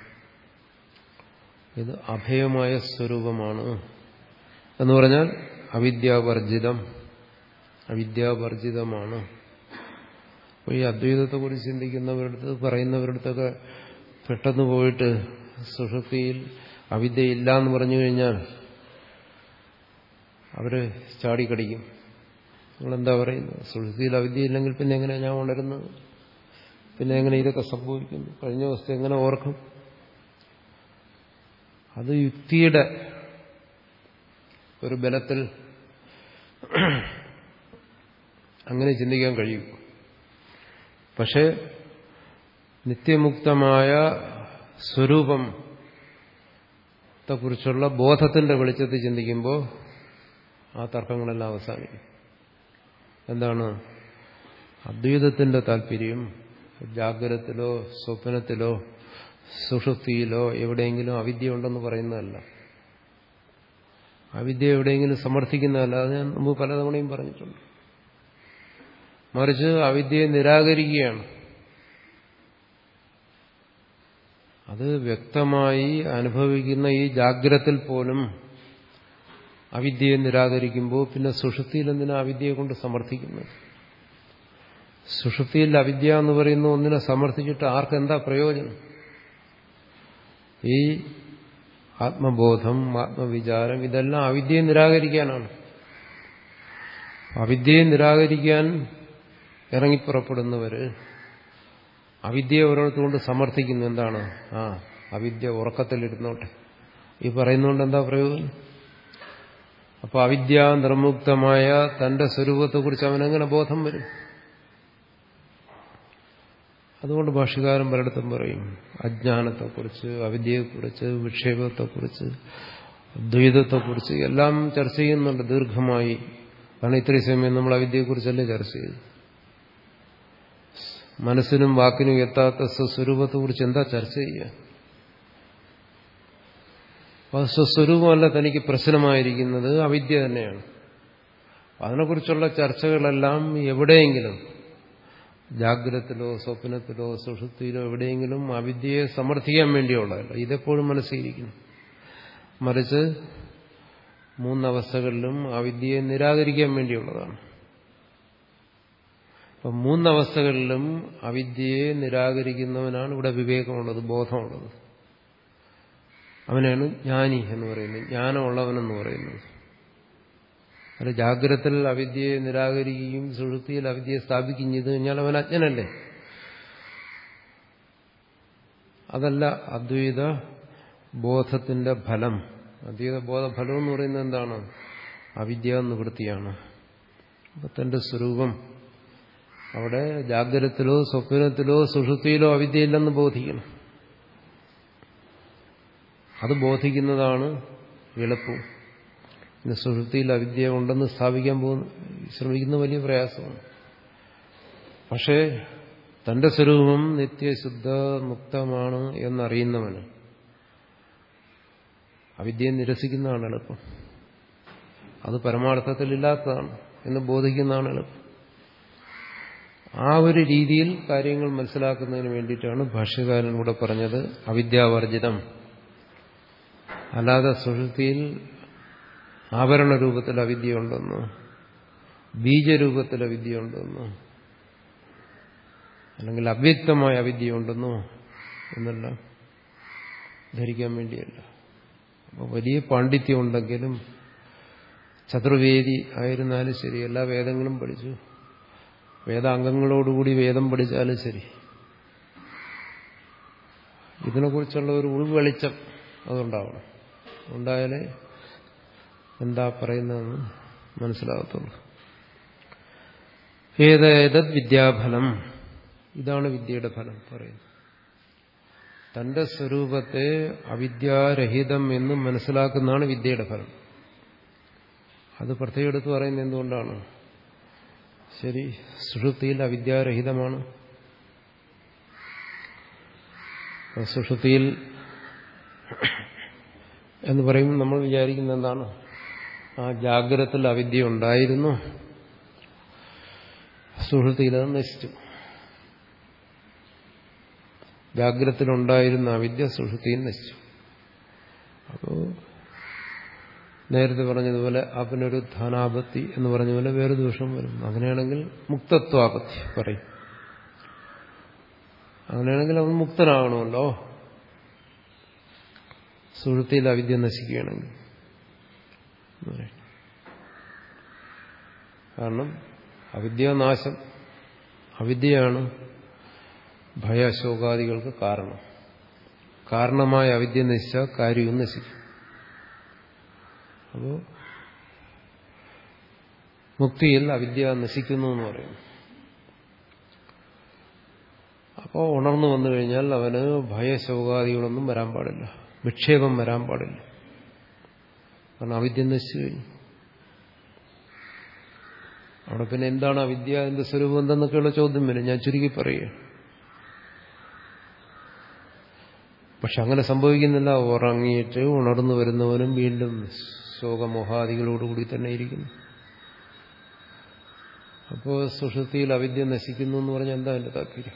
ഇത് അഭയമായ സ്വരൂപമാണ് എന്ന് പറഞ്ഞാൽ അവിദ്യാവർജിതം, അവിദ്യാവർജിതമാണ്. അപ്പോൾ ഈ അദ്വൈതത്തെക്കുറിച്ച് ചിന്തിക്കുന്നവരടുത്ത് പറയുന്നവരടുത്തൊക്കെ പെട്ടെന്ന് പോയിട്ട് സുഷുപ്തിയിൽ അവിദ്യയില്ല എന്ന് പറഞ്ഞു കഴിഞ്ഞാൽ അവര് ചാടിക്കടിക്കും. നിങ്ങളെന്താ പറയുന്നത്? സുഷുപ്തിയിൽ അവിദ്യയില്ലെങ്കിൽ പിന്നെ എങ്ങനെ ഞാൻ ഉണരുന്നത്? പിന്നെ എങ്ങനെ ഇതൊക്കെ സംഭവിക്കുന്നു? കഴിഞ്ഞ ദിവസത്തെ എങ്ങനെ ഓർക്കും? അത് യുക്തിയുടെ ഒരു ബലത്തിൽ അങ്ങനെ ചിന്തിക്കാൻ കഴിയും. പക്ഷേ നിത്യമുക്തമായ സ്വരൂപത്തെക്കുറിച്ചുള്ള ബോധത്തിന്റെ വെളിച്ചത്തിൽ ചിന്തിക്കുമ്പോൾ ആ തർക്കങ്ങളെല്ലാം അവസാനിക്കും. എന്താണ് അദ്വൈതത്തിന്റെ താല്പര്യം? ജാഗ്രതത്തിലോ സ്വപ്നത്തിലോ സുഷുപ്തിയിലോ എവിടെയെങ്കിലും അവിദ്യ ഉണ്ടെന്ന് പറയുന്നതല്ല, അവിദ്യ എവിടെയെങ്കിലും സമർത്ഥിക്കുന്നതല്ല. അത് ഞാൻ മുമ്പ് പലതവണയും പറഞ്ഞിട്ടുണ്ട്. മറിച്ച് അവിദ്യയെ നിരാകരിക്കുകയാണ്. അത് വ്യക്തമായി അനുഭവിക്കുന്ന ഈ ജാഗ്രതത്തിൽ പോലും അവിദ്യയെ നിരാകരിക്കുമ്പോൾ പിന്നെ സുഷുപ്തിയിൽ എന്തിനാ അവിദ്യയെ കൊണ്ട് സമർത്ഥിക്കുന്നത്? സുഷുപ്തിയിൽ അവിദ്യ എന്ന് പറയുന്ന ഒന്നിനെ സമർത്ഥിച്ചിട്ട് ആർക്കെന്താ പ്രയോജനം? ഈ ആത്മബോധം, ആത്മവിചാരം, ഇതെല്ലാം അവിദ്യയെ നിരാകരിക്കാനാണ്. അവിദ്യയെ നിരാകരിക്കാൻ ഇറങ്ങിപ്പുറപ്പെടുന്നവര് അവിദ്യയെ ഓരോരുത്തുകൊണ്ട് സമർത്ഥിക്കുന്നു. എന്താണ്? ആ അവിദ്യ ഉറക്കത്തിലിരുന്നോട്ടെ, ഈ പറയുന്നതുകൊണ്ട് എന്താ പ്രയോജനം? അപ്പൊ അവിദ്യ നിർമുക്തമായ തന്റെ സ്വരൂപത്തെക്കുറിച്ച് അവനെങ്ങനെ ബോധം വരും? അതുകൊണ്ട് ഭാഷ്യകാരൻ പലയിടത്തും പറയും അജ്ഞാനത്തെക്കുറിച്ച്, അവിദ്യയെക്കുറിച്ച്, വിക്ഷേപത്തെക്കുറിച്ച്, ദ്വൈതത്തെക്കുറിച്ച് എല്ലാം ചർച്ച ചെയ്യുന്നുണ്ട് ദീർഘമായി. കാരണം ഇത്രയും സമയം നമ്മൾ അവിദ്യയെക്കുറിച്ചല്ലേ ചർച്ച ചെയ്തു. മനസ്സിനും വാക്കിനും എത്താത്ത സ്വസ്വരൂപത്തെക്കുറിച്ച് എന്താ ചർച്ച ചെയ്യുക? അപ്പോൾ സ്വസ്വരൂപമല്ല തനിക്ക് പ്രശ്നമായിരിക്കുന്നത്, അവിദ്യ തന്നെയാണ്. അതിനെക്കുറിച്ചുള്ള ചർച്ചകളെല്ലാം എവിടെയെങ്കിലും ജാഗ്രതത്തിലോ സ്വപ്നത്തിലോ സുഷുപ്തിയിലോ എവിടെയെങ്കിലും അവിദ്യയെ സമർത്ഥിക്കാൻ വേണ്ടിയുള്ളതല്ല. ഇതെപ്പോഴും മനസ്സിരിക്കുന്നു. മറിച്ച് മൂന്നവസ്ഥകളിലും അവിദ്യയെ നിരാകരിക്കാൻ വേണ്ടിയുള്ളതാണ്. അപ്പം മൂന്നവസ്ഥകളിലും അവിദ്യയെ നിരാകരിക്കുന്നവനാണ് ഇവിടെ വിവേകമുള്ളത്, ബോധമുള്ളത്. അവനാണ് ജ്ഞാനി എന്ന് പറയുന്നത്, ജ്ഞാനമുള്ളവനെന്ന് പറയുന്നത്. അത് ജാഗ്രതത്തിൽ അവിദ്യയെ നിരാകരിക്കുകയും സുഷുപ്തിയിൽ അവിദ്യയെ സ്ഥാപിക്കുകയും ചെയ്തു കഴിഞ്ഞാൽ അവൻ അജ്ഞനല്ലേ? അതല്ല അദ്വൈത ബോധത്തിന്റെ ഫലം. അദ്വൈത ബോധഫലം എന്ന് പറയുന്നത് എന്താണ്? അവിദ്യ നിവൃത്തിയാണ്. അപ്പൊ തന്റെ സ്വരൂപം അവിടെ ജാഗ്രതത്തിലോ സ്വപ്നത്തിലോ സുഷുപ്തിയിലോ അവിദ്യയില്ലെന്ന് ബോധിക്കണം. അത് ബോധിക്കുന്നതാണ് എളുപ്പം. പിന്നെ സുഷുപ്തിയിൽ അവിദ്യ ഉണ്ടെന്ന് സ്ഥാപിക്കാൻ പോകുന്ന ശ്രമിക്കുന്ന വലിയ പ്രയാസമാണ്. പക്ഷേ തന്റെ സ്വരൂപം നിത്യശുദ്ധ മുക്തമാണ് എന്നറിയുന്നവന് അവിദ്യയെ നിരസിക്കുന്നതാണ് എളുപ്പം. അത് പരമാർത്ഥത്തിലില്ലാത്തതാണ് എന്ന് ബോധിക്കുന്നതാണ് എളുപ്പം. ആ ഒരു രീതിയിൽ കാര്യങ്ങൾ മനസ്സിലാക്കുന്നതിന് വേണ്ടിയിട്ടാണ് ഭാഷ്യകാരൻ കൂടെ പറഞ്ഞത് അവിദ്യാവർജിതം. അല്ലാതെ സുഷുപ്തിയിൽ ആവരണ രൂപത്തിൽ അവിദ്യ ഉണ്ടെന്നോ ബീജരൂപത്തിൽ അവിദ്യ ഉണ്ടെന്നോ അല്ലെങ്കിൽ അവ്യക്തമായ അവിദ്യ ഉണ്ടെന്നോ എന്നെല്ലാം ധരിക്കാൻ വേണ്ടിയല്ല. അപ്പോൾ വലിയ പാണ്ഡിത്യം ഉണ്ടെങ്കിലും ചതുർവേദി ആയിരുന്നാലും ശരി, എല്ലാ വേദങ്ങളും പഠിച്ചു, വേദാംഗങ്ങളോടുകൂടി വേദം പഠിച്ചാലും ശരി, ഇതിനെക്കുറിച്ചുള്ള ഒരു ഉൾവെളിച്ചം അതുണ്ടാവണം. ഉണ്ടായാലേ എന്താ പറയുന്നതെന്ന് മനസ്സിലാകത്തുള്ളൂ. ഏതേതത് വിദ്യാഫലം ഇതാണ് വിദ്യയുടെ ഫലം പറയുന്നത്. തന്റെ സ്വരൂപത്തെ അവിദ്യാരഹിതം എന്ന് മനസ്സിലാക്കുന്നതാണ് വിദ്യയുടെ ഫലം. അത് പ്രത്യേകം എടുത്ത് പറയുന്നത് എന്തുകൊണ്ടാണ്? ശരി, സുഷുപ്തിയിൽ അവിദ്യാരഹിതമാണ്. സുഷുപ്തിയിൽ എന്ന് പറയുമ്പോൾ നമ്മൾ വിചാരിക്കുന്നത് എന്താണ്? ആ ജാഗ്രതത്തിൽ അവിദ്യ ഉണ്ടായിരുന്നു, സുഷുപ്തിയിൽ അത് നശിച്ചു. ജാഗ്രതത്തിലുണ്ടായിരുന്ന അവിദ്യ സുഷുപ്തിയിൽ നശിച്ചു. അപ്പോൾ നേരത്തെ പറഞ്ഞതുപോലെ അപനൊരു ധാനാപത്തി എന്ന് പറഞ്ഞതുപോലെ വേറെ ദോഷം വരും. അങ്ങനെയാണെങ്കിൽ മുക്തത്വാപത്തി പറയും. അങ്ങനെയാണെങ്കിൽ അവൻ മുക്തനാകണമല്ലോ, സുഷുപ്തിയിൽ അവിദ്യ നശിക്കുകയാണെങ്കിൽ. കാരണം അവിദ്യാനാശം, അവിദ്യയാണ് ഭയശോകാദികൾക്ക് കാരണം. കാരണമായ അവിദ്യ നശിച്ചാൽ കാര്യവും നശിക്കും. അപ്പോൾ മുക്തിയിൽ അവിദ്യ നശിക്കുന്നു എന്ന് പറയുന്നു. അപ്പോൾ ഉണർന്നു വന്നു കഴിഞ്ഞാൽ അവന് ഭയശോകാദികളൊന്നും വരാൻ പാടില്ല, വിക്ഷേപം വരാൻ പാടില്ല. കാരണം അവിദ്യ നശിച്ചു കഴിഞ്ഞു. അവിടെ പിന്നെ എന്താണ് അവിദ്യ, അതിന്റെ സ്വരൂപം എന്തെന്നൊക്കെയുള്ള ചോദ്യം വരും. ഞാൻ ചുരുക്കി പറയുക. പക്ഷെ അങ്ങനെ സംഭവിക്കുന്നില്ല. ഉറങ്ങിയിട്ട് ഉണർന്നു വരുന്നവനും വീണ്ടും ശോകമോഹാദികളോടുകൂടി തന്നെ ഇരിക്കുന്നു. അപ്പോൾ സുഷുപ്തിയിൽ അവിദ്യ നശിക്കുന്നു എന്ന് പറഞ്ഞാൽ എന്താ അതിന്റെ താല്പര്യം?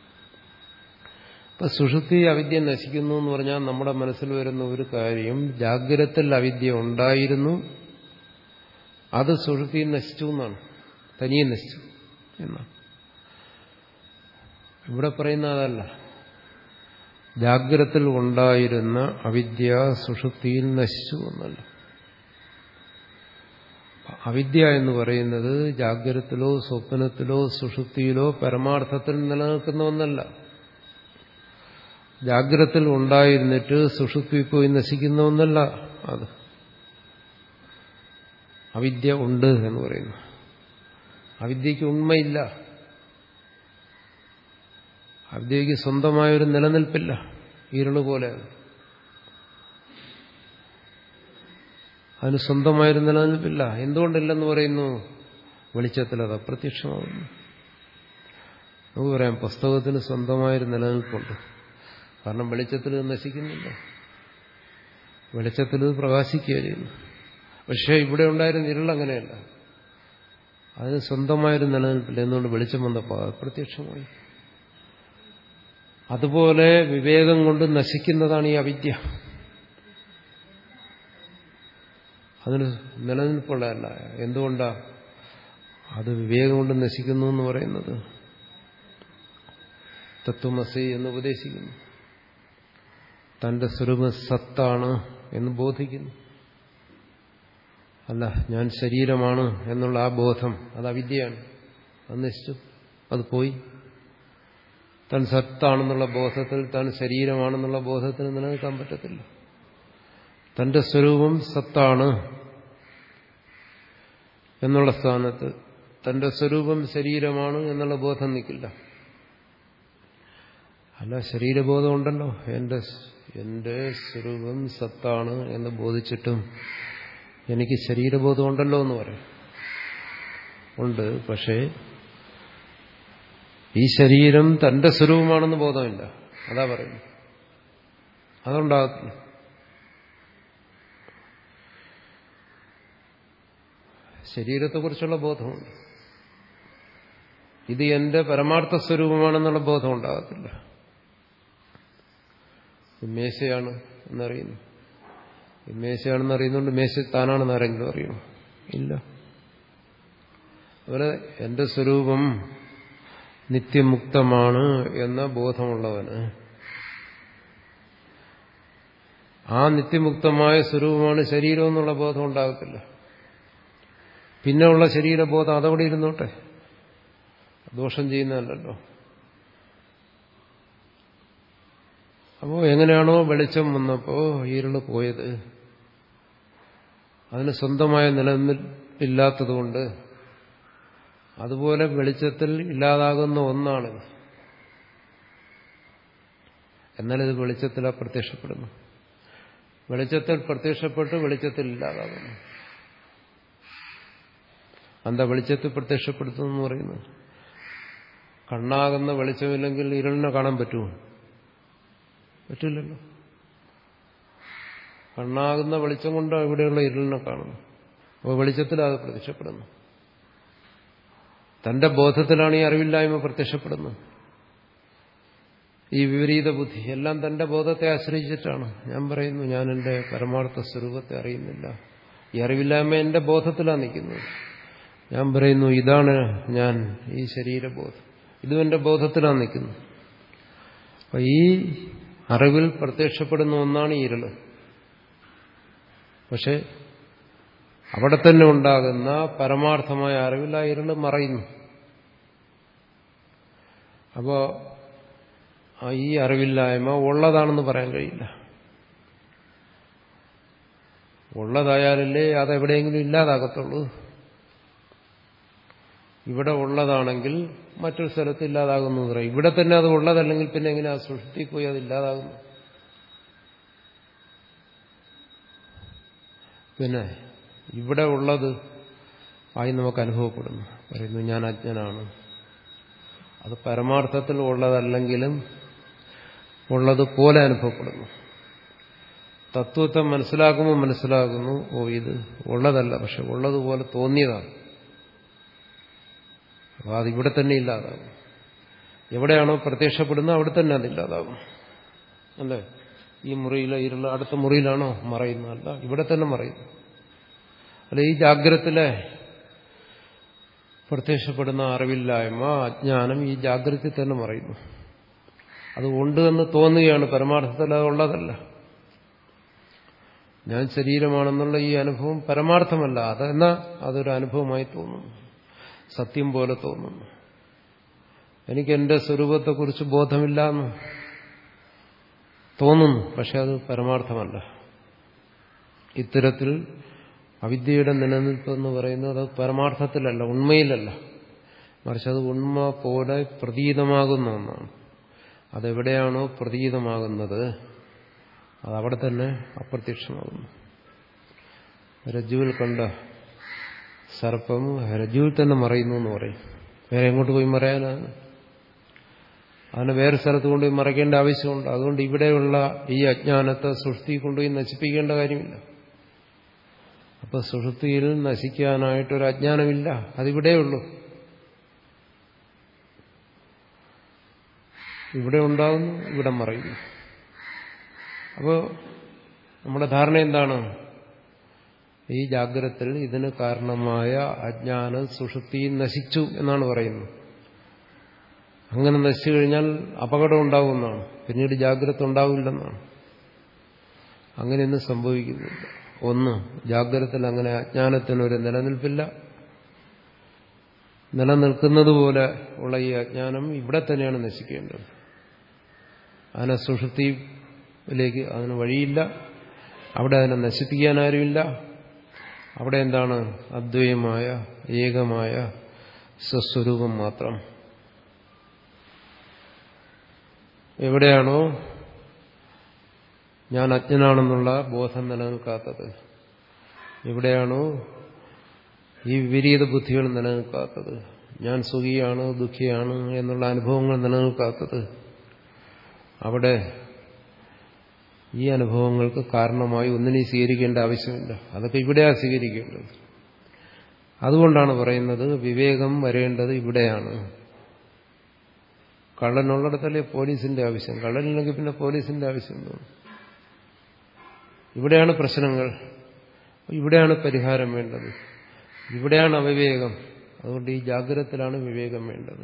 അപ്പൊ സുഷുപ്തി അവിദ്യ നശിക്കുന്നു എന്ന് പറഞ്ഞാൽ നമ്മുടെ മനസ്സിൽ വരുന്ന ഒരു കാര്യം, ജാഗ്രതത്തിൽ അവിദ്യ ഉണ്ടായിരുന്നു, അത് സുഷുപ്തിയിൽ നശിച്ചു എന്നാണ്, തനിയെ നശിച്ചു എന്നാണ്. ഇവിടെ പറയുന്ന അതല്ല. ജാഗ്രതത്തിൽ ഉണ്ടായിരുന്ന അവിദ്യ സുഷുപ്തിയിൽ നശിച്ചു എന്നല്ല. അവിദ്യ എന്ന് പറയുന്നത് ജാഗ്രതത്തിലോ സ്വപ്നത്തിലോ സുഷുപ്തിയിലോ പരമാർത്ഥത്തിൽ നിലനിൽക്കുന്ന ഒന്നല്ല. ജാഗ്രതത്തിൽ ഉണ്ടായിരുന്നിട്ട് സുഷുപ്തി പോയി നശിക്കുന്ന ഒന്നല്ല. അത് അവിദ്യ ഉണ്ട് എന്ന് പറയുന്നു. അവിദ്യക്ക് ഉണ്മയില്ല, അവിദ്യക്ക് സ്വന്തമായൊരു നിലനിൽപ്പില്ല. ഇരുള് പോലെ അതിന് സ്വന്തമായൊരു നിലനിൽപ്പില്ല. എന്തുകൊണ്ടില്ലെന്ന് പറയുന്നു? വെളിച്ചത്തിൽ അത് അപ്രത്യക്ഷമാകുന്നു. നമുക്ക് പറയാം പുസ്തകത്തിന് സ്വന്തമായൊരു നിലനിൽപ്പുണ്ട്, കാരണം വെളിച്ചത്തിൽ ഇത് നശിക്കുന്നില്ല, വെളിച്ചത്തിൽ ഇത് പ്രകാശിക്കുക ചെയ്യുന്നു. പക്ഷേ ഇവിടെ ഉണ്ടായിരുന്ന ഇരുൾ അങ്ങനെയല്ല, അതിന് സ്വന്തമായൊരു നിലനിൽപ്പില്ല. എന്തുകൊണ്ട്? വെളിച്ചം വന്നപ്പോൾ അപ്രത്യക്ഷമായി. അതുപോലെ വിവേകം കൊണ്ട് നശിക്കുന്നതാണ് ഈ അവിദ്യ. അതിന് നിലനിൽപ്പുള്ളതല്ല. എന്തുകൊണ്ടാ അത് വിവേകം കൊണ്ട് നശിക്കുന്നു എന്ന് പറയുന്നത്? തത്വമസി എന്ന് ഉപദേശിക്കുന്നു, തന്റെ സ്വരൂപം സത്താണ് എന്ന് ബോധിക്കുന്നു. അല്ല, ഞാൻ ശരീരമാണ് എന്നുള്ള ആ ബോധം അത് അവിദ്യയാണ്. അത് നശിച്ചു, അത് പോയി. താൻ സത്താണെന്നുള്ള ബോധത്തിൽ, താൻ ശരീരമാണെന്നുള്ള ബോധത്തിന് നിലനിൽക്കാൻ പറ്റത്തില്ല. തന്റെ സ്വരൂപം സത്താണ് എന്നുള്ള സ്ഥാനത്ത് തന്റെ സ്വരൂപം ശരീരമാണ് എന്നുള്ള ബോധം നിൽക്കില്ല. അല്ല, ശരീരബോധം ഉണ്ടല്ലോ, എന്റെ എന്റെ സ്വരൂപം സത്താണ് എന്ന് ബോധിച്ചിട്ടും എനിക്ക് ശരീരബോധം ഉണ്ടല്ലോ എന്ന് പറയും. ഉണ്ട്, പക്ഷേ ഈ ശരീരം തന്റെ സ്വരൂപമാണെന്ന് ബോധമില്ല. അതാ പറയുന്നു, അതുണ്ടാകത്തില്ല. ശരീരത്തെക്കുറിച്ചുള്ള ബോധമുണ്ട്, ഇത് എന്റെ പരമാർത്ഥ സ്വരൂപമാണെന്നുള്ള ബോധം ഉണ്ടാകത്തില്ല. മേശയാണ് എന്നറിയുന്നു, മേശയാണെന്ന് അറിയുന്നുണ്ട് മേശ താനാണെന്ന് ആരെങ്കിലും അറിയണം? ഇല്ല. അതുപോലെ എന്റെ സ്വരൂപം നിത്യമുക്തമാണ് എന്ന ബോധമുള്ളവന് ആ നിത്യമുക്തമായ സ്വരൂപമാണ് ശരീരം എന്നുള്ള ബോധം ഉണ്ടാകത്തില്ല. പിന്നെ ഉള്ള ശരീരബോധം അതവിടെ ഇരുന്നോട്ടെ, ദോഷം ചെയ്യുന്നതല്ലോ. അപ്പോൾ എങ്ങനെയാണോ വെളിച്ചം വന്നപ്പോൾ ഇരുള് പോയത്, അതിന് സ്വന്തമായ നിലനിൽപ്പില്ലാത്തതുകൊണ്ട് അതുപോലെ വെളിച്ചത്തിൽ ഇല്ലാതാകുന്ന ഒന്നാണിത്. എന്നാലിത് വെളിച്ചത്തിലാ പ്രത്യക്ഷപ്പെടുന്നു. വെളിച്ചത്തിൽ പ്രത്യക്ഷപ്പെട്ട് വെളിച്ചത്തിൽ ഇല്ലാതാകുന്നു. എന്താ വെളിച്ചത്തിൽ പ്രത്യക്ഷപ്പെടുത്തുന്നു പറയുന്നത്? കണ്ണാകുന്ന വെളിച്ചമില്ലെങ്കിൽ ഇരുളിനെ കാണാൻ പറ്റുമോ? പറ്റില്ലല്ലോ. കണ്ണാകുന്ന വെളിച്ചം കൊണ്ട് ഇവിടെയുള്ള ഇരുളിനെ കാണുന്നു. അപ്പോൾ വെളിച്ചത്തിലത് പ്രത്യക്ഷപ്പെടുന്നു. തന്റെ ബോധത്തിലാണ് ഈ അറിവില്ലായ്മ പ്രത്യക്ഷപ്പെടുന്നത്. ഈ വിപരീത ബുദ്ധി എല്ലാം തന്റെ ബോധത്തെ ആശ്രയിച്ചിട്ടാണ്. ഞാൻ പറയുന്നു, ഞാൻ എന്റെ പരമാർത്ഥ സ്വരൂപത്തെ അറിയുന്നില്ല. ഈ അറിവില്ലായ്മ എന്റെ ബോധത്തിലാണ് നിൽക്കുന്നത്. ഞാൻ പറയുന്നു, ഇതാണ് ഞാൻ, ഈ ശരീരബോധം, ഇതും എന്റെ ബോധത്തിലാണ് നിൽക്കുന്നത്. അപ്പൊ ഈ അറിവിൽ പ്രത്യക്ഷപ്പെടുന്ന ഒന്നാണ് ഇരുള്. പക്ഷെ അവിടെ തന്നെ ഉണ്ടാകുന്ന പരമാർത്ഥമായ അറിവിൽ ആ ഇരുള് മറയുന്നു. അപ്പോ ഈ അറിവില്ലായ്മ ഉള്ളതാണെന്ന് പറയാൻ കഴിയില്ല. ഉള്ളതായാലല്ലേ അതെവിടെയെങ്കിലും ഇല്ലാതാകത്തുള്ളൂ. ഇവിടെ ഉള്ളതാണെങ്കിൽ മറ്റൊരു സ്ഥലത്ത് ഇല്ലാതാകുന്നു പറയും. ഇവിടെ തന്നെ അത് ഉള്ളതല്ലെങ്കിൽ പിന്നെ എങ്ങനെ ആ സൃഷ്ടി പോയി അത് ഇല്ലാതാകുന്നു? പിന്നെ ഇവിടെ ഉള്ളത് ആയി നമുക്ക് അനുഭവപ്പെടുന്നു. പറയുന്നു, ഞാൻ അജ്ഞനാണ്. അത് പരമാർത്ഥത്തിൽ ഉള്ളതല്ലെങ്കിലും ഉള്ളതുപോലെ അനുഭവപ്പെടുന്നു. തത്വത്തെ മനസ്സിലാക്കുമ്പോൾ മനസ്സിലാകുന്നു, ഓ ഇത് ഉള്ളതല്ല, പക്ഷെ ഉള്ളതുപോലെ തോന്നിയതാണ്. അപ്പോൾ അതിവിടെ തന്നെ ഇല്ലാതാകും. എവിടെയാണോ പ്രത്യക്ഷപ്പെടുന്നത് അവിടെ തന്നെ അതില്ലാതാകും. അല്ലേ? ഈ മുറിയിലെ ഇരുള് അടുത്ത മുറിയിലാണോ മറയുന്നതല്ല, ഇവിടെ തന്നെ മറയുന്നു. അല്ല, ഈ ജാഗ്രതത്തിലെ പ്രത്യക്ഷപ്പെടുന്ന അറിവില്ലായ്മ, അജ്ഞാനം ഈ ജാഗ്രതയിൽ തന്നെ മറയുന്നു. അത് ഉണ്ട് എന്ന് തോന്നുകയാണ്, പരമാർത്ഥത്തിൽ അത് ഉള്ളതല്ല. ഞാൻ ശരീരമാണെന്നുള്ള ഈ അനുഭവം പരമാർത്ഥമല്ല. അതെന്നാ അതൊരു അനുഭവമായി തോന്നുന്നു, സത്യം പോലെ തോന്നുന്നു. എനിക്ക് എന്റെ സ്വരൂപത്തെക്കുറിച്ച് ബോധമില്ല എന്ന് തോന്നുന്നു, പക്ഷെ അത് പരമാർത്ഥമല്ല. ഇത്തരത്തിൽ അവിദ്യയുടെ നിലനിൽപ്പ് എന്ന് പറയുന്നത് അത് പരമാർത്ഥത്തിലല്ല, ഉണ്മയിലല്ല, മറിച്ച് അത് ഉണ്മ പോലെ പ്രതീതമാകുന്ന ഒന്നാണ്. അതെവിടെയാണോ പ്രതീതമാകുന്നത് അതവിടെ തന്നെ അപ്രത്യക്ഷമാകുന്നു. രജ്ജുവിൽ കണ്ട സർപ്പം രജ്ജുവിൽ തന്നെ മറയുന്നു എന്ന് പറയും. വേറെ എങ്ങോട്ട് പോയി മറയാനാണ്? അതിനെ വേറെ സ്ഥലത്ത് കൊണ്ടുപോയി മറയ്ക്കേണ്ട ആവശ്യമുണ്ട്. അതുകൊണ്ട് ഇവിടെയുള്ള ഈ അജ്ഞാനത്തെ സുഷുപ്തി കൊണ്ടുപോയി നശിപ്പിക്കേണ്ട കാര്യമില്ല. അപ്പൊ സുഷുപ്തിയിൽ നശിക്കാനായിട്ടൊരു അജ്ഞാനമില്ല, അതിവിടെയുള്ളൂ. ഇവിടെ ഉണ്ടാകുന്നു, ഇവിടെ മറയുന്നു. അപ്പോൾ നമ്മുടെ ധാരണ എന്താണ്? ഈ ജാഗ്രതത്തിൽ ഇതിന് കാരണമായ അജ്ഞാനം സുഷുപ്തിയിൽ നശിച്ചു എന്നാണ് പറയുന്നത്. അങ്ങനെ നശിച്ചു കഴിഞ്ഞാൽ അപകടം ഉണ്ടാവുമെന്നാണ്, പിന്നീട് ജാഗ്രത ഉണ്ടാവില്ലെന്നാണ്. അങ്ങനെയൊന്നും സംഭവിക്കുന്നില്ല. ഒന്ന്, ജാഗ്രതത്തിൽ അങ്ങനെ അജ്ഞാനത്തിനൊരു നിലനിൽപ്പില്ല. നിലനിൽക്കുന്നത് പോലെ ഉള്ള ഈ അജ്ഞാനം ഇവിടെ തന്നെയാണ് നശിക്കേണ്ടത്. അതിനെ സുഷുപ്തിയിലേക്ക് അതിന് വഴിയില്ല. അവിടെ അതിനെ നശിപ്പിക്കാൻ ആരുമില്ല. അവിടെ എന്താണ്? അദ്വൈതമായ ഏകമായ സ്വസ്വരൂപം മാത്രം. എവിടെയാണോ ഞാൻ അജ്ഞനാണെന്നുള്ള ബോധം നിലനിൽക്കാത്തത്, എവിടെയാണോ ഈ വിപരീത ബുദ്ധികൾ നിലനിൽക്കാത്തത്, ഞാൻ സുഖിയാണ് ദുഃഖിയാണ് എന്നുള്ള അനുഭവങ്ങൾ നിലനിൽക്കാത്തത്, അവിടെ ഈ അനുഭവങ്ങൾക്ക് കാരണമായി ഒന്നിനെ സ്വീകരിക്കേണ്ട ആവശ്യമില്ല. അതൊക്കെ ഇവിടെയാണ് സ്വീകരിക്കേണ്ടത്. അതുകൊണ്ടാണ് പറയുന്നത് വിവേകം വരേണ്ടത് ഇവിടെയാണ്. കള്ളനുള്ളിടത്തല്ലേ പോലീസിന്റെ ആവശ്യം? കള്ളനില്ലെങ്കിൽ പിന്നെ പോലീസിന്റെ ആവശ്യം തോന്നും. ഇവിടെയാണ് പ്രശ്നങ്ങൾ, ഇവിടെയാണ് പരിഹാരം വേണ്ടത്, ഇവിടെയാണ് അവിവേകം. അതുകൊണ്ട് ഈ ജാഗ്രതത്തിലാണ് വിവേകം വേണ്ടത്.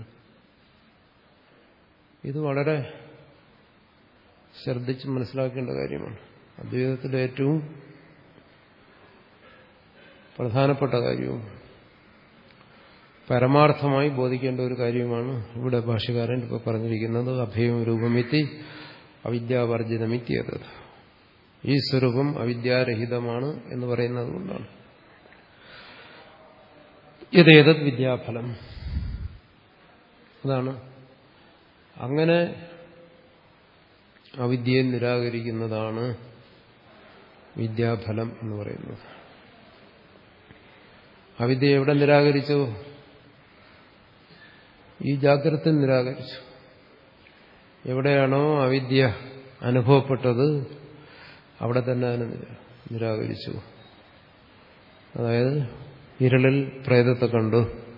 ഇത് വളരെ ശ്രദ്ധിച്ച് മനസ്സിലാക്കേണ്ട കാര്യമാണ്. അദ്വൈതത്തിലെ ഏറ്റവും പ്രധാനപ്പെട്ട കാര്യവും പരമാർത്ഥമായി ബോധിക്കേണ്ട ഒരു കാര്യമാണ് ഇവിടെ ഭാഷ്യകാരൻ ഇപ്പോൾ പറഞ്ഞിരിക്കുന്നത്. അഭയം രൂപമിത്തി അവിദ്യാവർജിതമിത്തിയത്. ഈ സ്വരൂപം അവിദ്യാരഹിതമാണ് എന്ന് പറയുന്നത് കൊണ്ടാണ്. യഥേതത് വിദ്യാഫലം. അതാണ് അങ്ങനെ അവിദ്യയെ നിരാകരിക്കുന്നതാണ് വിദ്യാഫലം എന്ന് പറയുന്നത്. അവിദ്യ എവിടെ നിരാകരിച്ചു? ഈ ജാഗ്രത നിരാകരിച്ചു. എവിടെയാണോ അവിദ്യ അനുഭവപ്പെട്ടത് അവിടെ തന്നെ അതിനെ നിരാകരിച്ചു. അതായത് ഇരുളിൽ പ്രേതത്തെ കണ്ടു,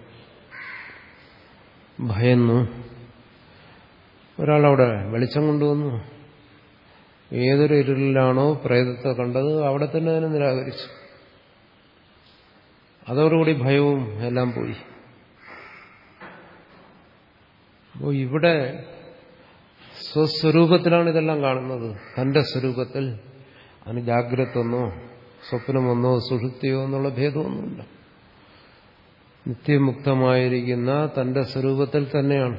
ഭയന്നു, ഒരാളവിടെ വെളിച്ചം കൊണ്ടുവന്നു. ഏതൊരു ഇരുളിലാണോ പ്രേതത്തെ കണ്ടത് അവിടെ തന്നെ അതിനെ നിരാകരിച്ചു. അതോടുകൂടി ഭയവും എല്ലാം പോയി. അപ്പോൾ ഇവിടെ സ്വസ്വരൂപത്തിലാണ് ഇതെല്ലാം കാണുന്നത്. തന്റെ സ്വരൂപത്തിൽ. അതിന് ജാഗ്രതെന്നോ സ്വപ്നമെന്നോ സുഷുപ്തിയോ എന്നുള്ള ഭേദമൊന്നുമില്ല. നിത്യമുക്തമായിരിക്കുന്ന തന്റെ സ്വരൂപത്തിൽ തന്നെയാണ്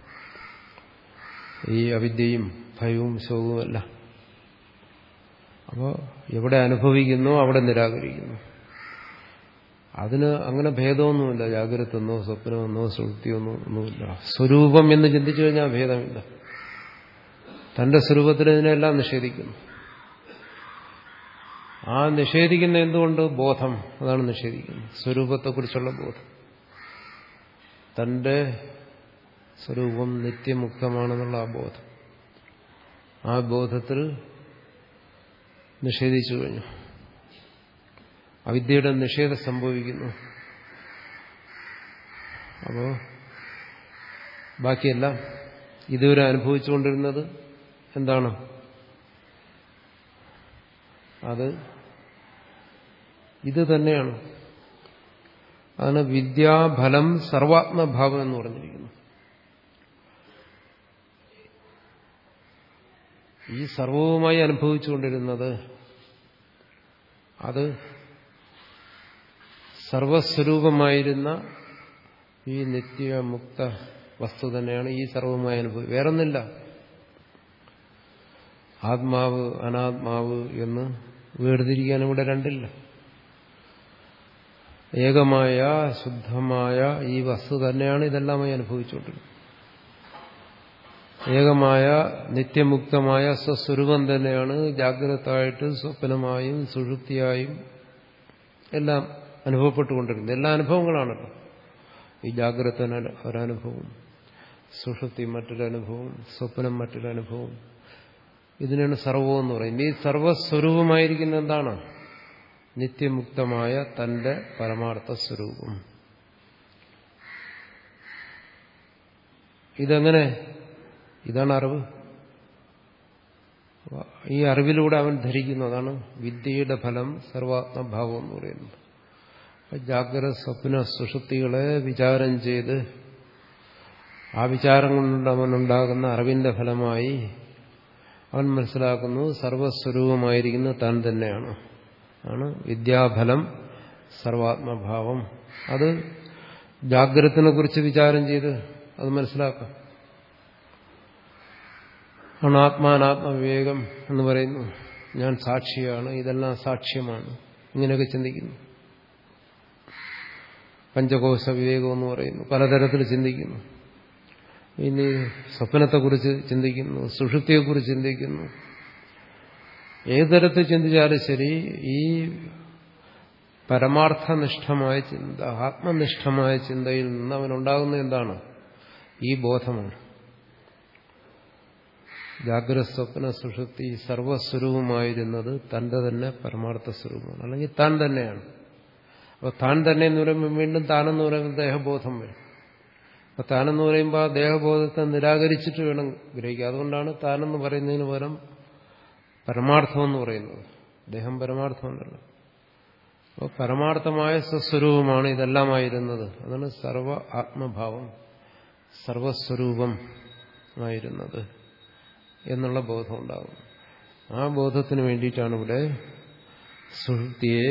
ഈ അവിദ്യയും ഭയവും ശോകവുമല്ല. അപ്പോൾ എവിടെ അനുഭവിക്കുന്നോ അവിടെ നിരാകരിക്കുന്നു. അതിന് അങ്ങനെ ഭേദമൊന്നുമില്ല. ജാഗ്രതെന്നോ സ്വപ്നമെന്നോ സുഷുപ്തിയൊന്നോ ഒന്നുമില്ല. സ്വരൂപം എന്ന് ചിന്തിച്ചു കഴിഞ്ഞാൽ ഭേദമില്ല. തന്റെ സ്വരൂപത്തിൽ ഇതിനെല്ലാം നിഷേധിക്കുന്നു. ആ നിഷേധിക്കുന്ന എന്തുകൊണ്ട്? ബോധം. അതാണ് നിഷേധിക്കുന്നത്. സ്വരൂപത്തെക്കുറിച്ചുള്ള ബോധം. തന്റെ സ്വരൂപം നിത്യമുക്തമാണെന്നുള്ള ആ ബോധം. ആ ബോധത്തിൽ നിഷേധിച്ചു കഴിഞ്ഞു. അവിദ്യയുടെ നിഷേധം സംഭവിക്കുന്നു. അപ്പോ ബാക്കിയെല്ലാം ഇതുവരെ അനുഭവിച്ചുകൊണ്ടിരുന്നത് എന്താണ്? അത് ഇത് തന്നെയാണ്. അതാണ് വിദ്യാഫലം സർവാത്മഭാവം എന്ന് പറഞ്ഞിരിക്കുന്നു. ഈ സർവവുമായി അനുഭവിച്ചുകൊണ്ടിരുന്നത് അത് സർവസ്വരൂപമായിരുന്ന ഈ നിത്യമുക്ത വസ്തു തന്നെയാണ്. ഈ സർവവുമായി അനുഭവം വേറൊന്നില്ല. ആത്മാവ് അനാത്മാവ് എന്ന് വേർതിരിക്കാൻ ഇവിടെ രണ്ടില്ല. ഏകമായ ശുദ്ധമായ ഈ വസ്തു തന്നെയാണ് ഇതെല്ലാമായി അനുഭവിച്ചുകൊണ്ടിരുന്നത്. ഏകമായ നിത്യമുക്തമായ സ്വസ്വരൂപം തന്നെയാണ് ജാഗ്രതയായിട്ട് സ്വപ്നമായും സുഷുപ്തിയായും എല്ലാം അനുഭവപ്പെട്ടുകൊണ്ടിരുന്നത്. എല്ലാ അനുഭവങ്ങളാണല്ലോ. ഈ ജാഗ്രത ഒരനുഭവം, സുഷുപ്തി മറ്റൊരനുഭവം, സ്വപ്നം മറ്റൊരനുഭവം. ഇതിനാണ് സർവം എന്ന് പറയുന്നത്. ഈ സർവസ്വരൂപമായിരിക്കുന്ന എന്താണ്? നിത്യമുക്തമായ തന്റെ പരമാർത്ഥ സ്വരൂപം. ഇതെങ്ങനെ? ഇതാണ് അറിവ്. ഈ അറിവിലൂടെ അവൻ ധരിക്കുന്നതാണ് വിദ്യയുടെ ഫലം സർവാത്മഭാവം എന്ന് പറയുന്നത്. ജാഗ്രത സ്വപ്ന സുഷുപ്തികളെ വിചാരം ചെയ്ത് ആ വിചാരം കൊണ്ട് അവനുണ്ടാകുന്ന അറിവിന്റെ ഫലമായി അവൻ മനസ്സിലാക്കുന്നു സർവസ്വരൂപമായിരിക്കുന്ന താൻ തന്നെയാണ്. ആണ് വിദ്യാഫലം സർവാത്മഭാവം. അത് ജാഗ്രതത്തിനെ കുറിച്ച് വിചാരം ചെയ്ത് അത് മനസ്സിലാക്കാം. അനാത്മാനാത്മവിവേകം എന്ന് പറയുന്നു. ഞാൻ സാക്ഷിയാണ്, ഇതെല്ലാം സാക്ഷ്യമാണ്, ഇങ്ങനെയൊക്കെ ചിന്തിക്കുന്നു. പഞ്ചകോശ വിവേകം എന്ന് പറയുന്നു. പലതരത്തിൽ ചിന്തിക്കുന്നു. ഇനി സ്വപ്നത്തെക്കുറിച്ച് ചിന്തിക്കുന്നു, സുഷുപ്തിയെക്കുറിച്ച് ചിന്തിക്കുന്നു. ഏത് തരത്തിൽ ചിന്തിച്ചാലും ശരി, ഈ പരമാർത്ഥനിഷ്ഠമായ ചിന്ത, ആത്മനിഷ്ഠമായ ചിന്തയിൽ നിന്ന് അവനുണ്ടാകുന്ന എന്താണ്? ഈ ബോധമാണ്. ജാഗ്രത സ്വപ്ന സുഷുപ്തി സർവസ്വരൂപമായിരുന്നത് തന്റെ തന്നെ പരമാർത്ഥ സ്വരൂപമാണ്, അല്ലെങ്കിൽ താൻ തന്നെയാണ്. അപ്പോൾ താൻ തന്നെ എന്ന് പറയുമ്പോൾ വീണ്ടും താനെന്ന് പറയുമ്പോൾ ദേഹബോധം വരും. അപ്പൊ താനെന്ന് പറയുമ്പോൾ ആ ദേഹബോധത്തെ നിരാകരിച്ചിട്ട് വേണം ഗ്രഹിക്കുക. അതുകൊണ്ടാണ് താനെന്ന് പറയുന്നതിന് പകരം പരമാർത്ഥമെന്ന് പറയുന്നത്. ദേഹം പരമാർത്ഥമുണ്ടല്ലോ. അപ്പോൾ പരമാർത്ഥമായ സ്വസ്വരൂപമാണ് ഇതെല്ലാമായിരുന്നത്. അതാണ് സർവ ആത്മഭാവം, സർവസ്വരൂപമായിരുന്നത് എന്നുള്ള ബോധം ഉണ്ടാകും. ആ ബോധത്തിന് വേണ്ടിയിട്ടാണ് ഇവിടെ സുഷുപ്തിയെ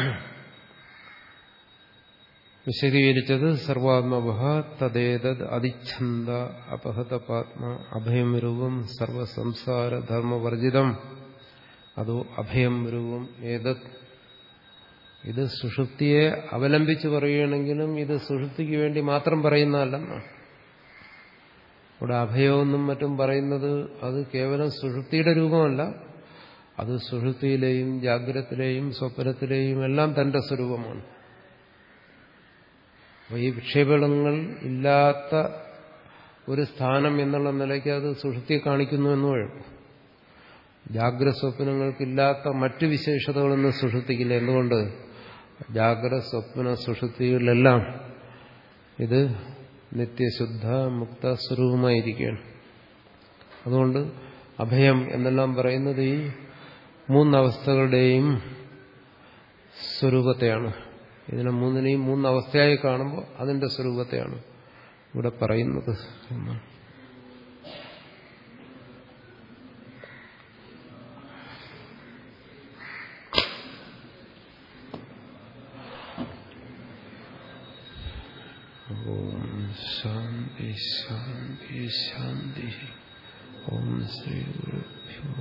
വിശദീകരിച്ചത്. സർവാത്മഭ തദ്ദേതദ് അതിച്ഛന്ത അപഹതപാത്മ അഭയം രൂപം സർവസംസാര ധർമ്മവർജിതം. അതോ അഭയം രൂപം ഏതത്. ഇത് സുഷുപ്തിയെ അവലംബിച്ച് പറയുകയാണെങ്കിലും ഇത് സുഷുപ്തിക്ക് വേണ്ടി മാത്രം പറയുന്നതല്ലെന്നാണ്. ഇവിടെ അഭയമെന്നും മറ്റും പറയുന്നത് അത് കേവലം സുഷുപ്തിയുടെ രൂപമല്ല, അത് സുഷുപ്തിയിലെയും ജാഗ്രതത്തിലെയും സ്വപ്നത്തിലെയും എല്ലാം തന്റെ സ്വരൂപമാണ്. അപ്പോൾ ഈ വിക്ഷേപങ്ങൾ ഇല്ലാത്ത ഒരു സ്ഥാനം എന്നുള്ള നിലയ്ക്ക് അത് സുഷുപ്തിയെ കാണിക്കുന്നു എന്ന് പറയും. ജാഗ്രത സ്വപ്നങ്ങൾക്കില്ലാത്ത മറ്റ് വിശേഷതകളൊന്നും സുഷുപ്തിക്കില്ല. എന്തുകൊണ്ട്? ജാഗ്രത സ്വപ്ന സുഷുപ്തികളിലെല്ലാം ഇത് നിത്യശുദ്ധ മുക്ത സ്വരൂപമായിരിക്കുകയാണ്. അതുകൊണ്ട് അഭയം എന്നെല്ലാം പറയുന്നത് ഈ മൂന്നവസ്ഥകളുടെയും സ്വരൂപത്തെയാണ്. ഇതിനെ മൂന്നിനെയും മൂന്നവസ്ഥയായി കാണുമ്പോൾ അതിന്റെ സ്വരൂപത്തെയാണ് ഇവിടെ പറയുന്നത് എന്നാണ്. ഓം ശാന്തി ശാന്തി ശാന്തി. ഓം ശ്രീ ഗുരുഭ്യോ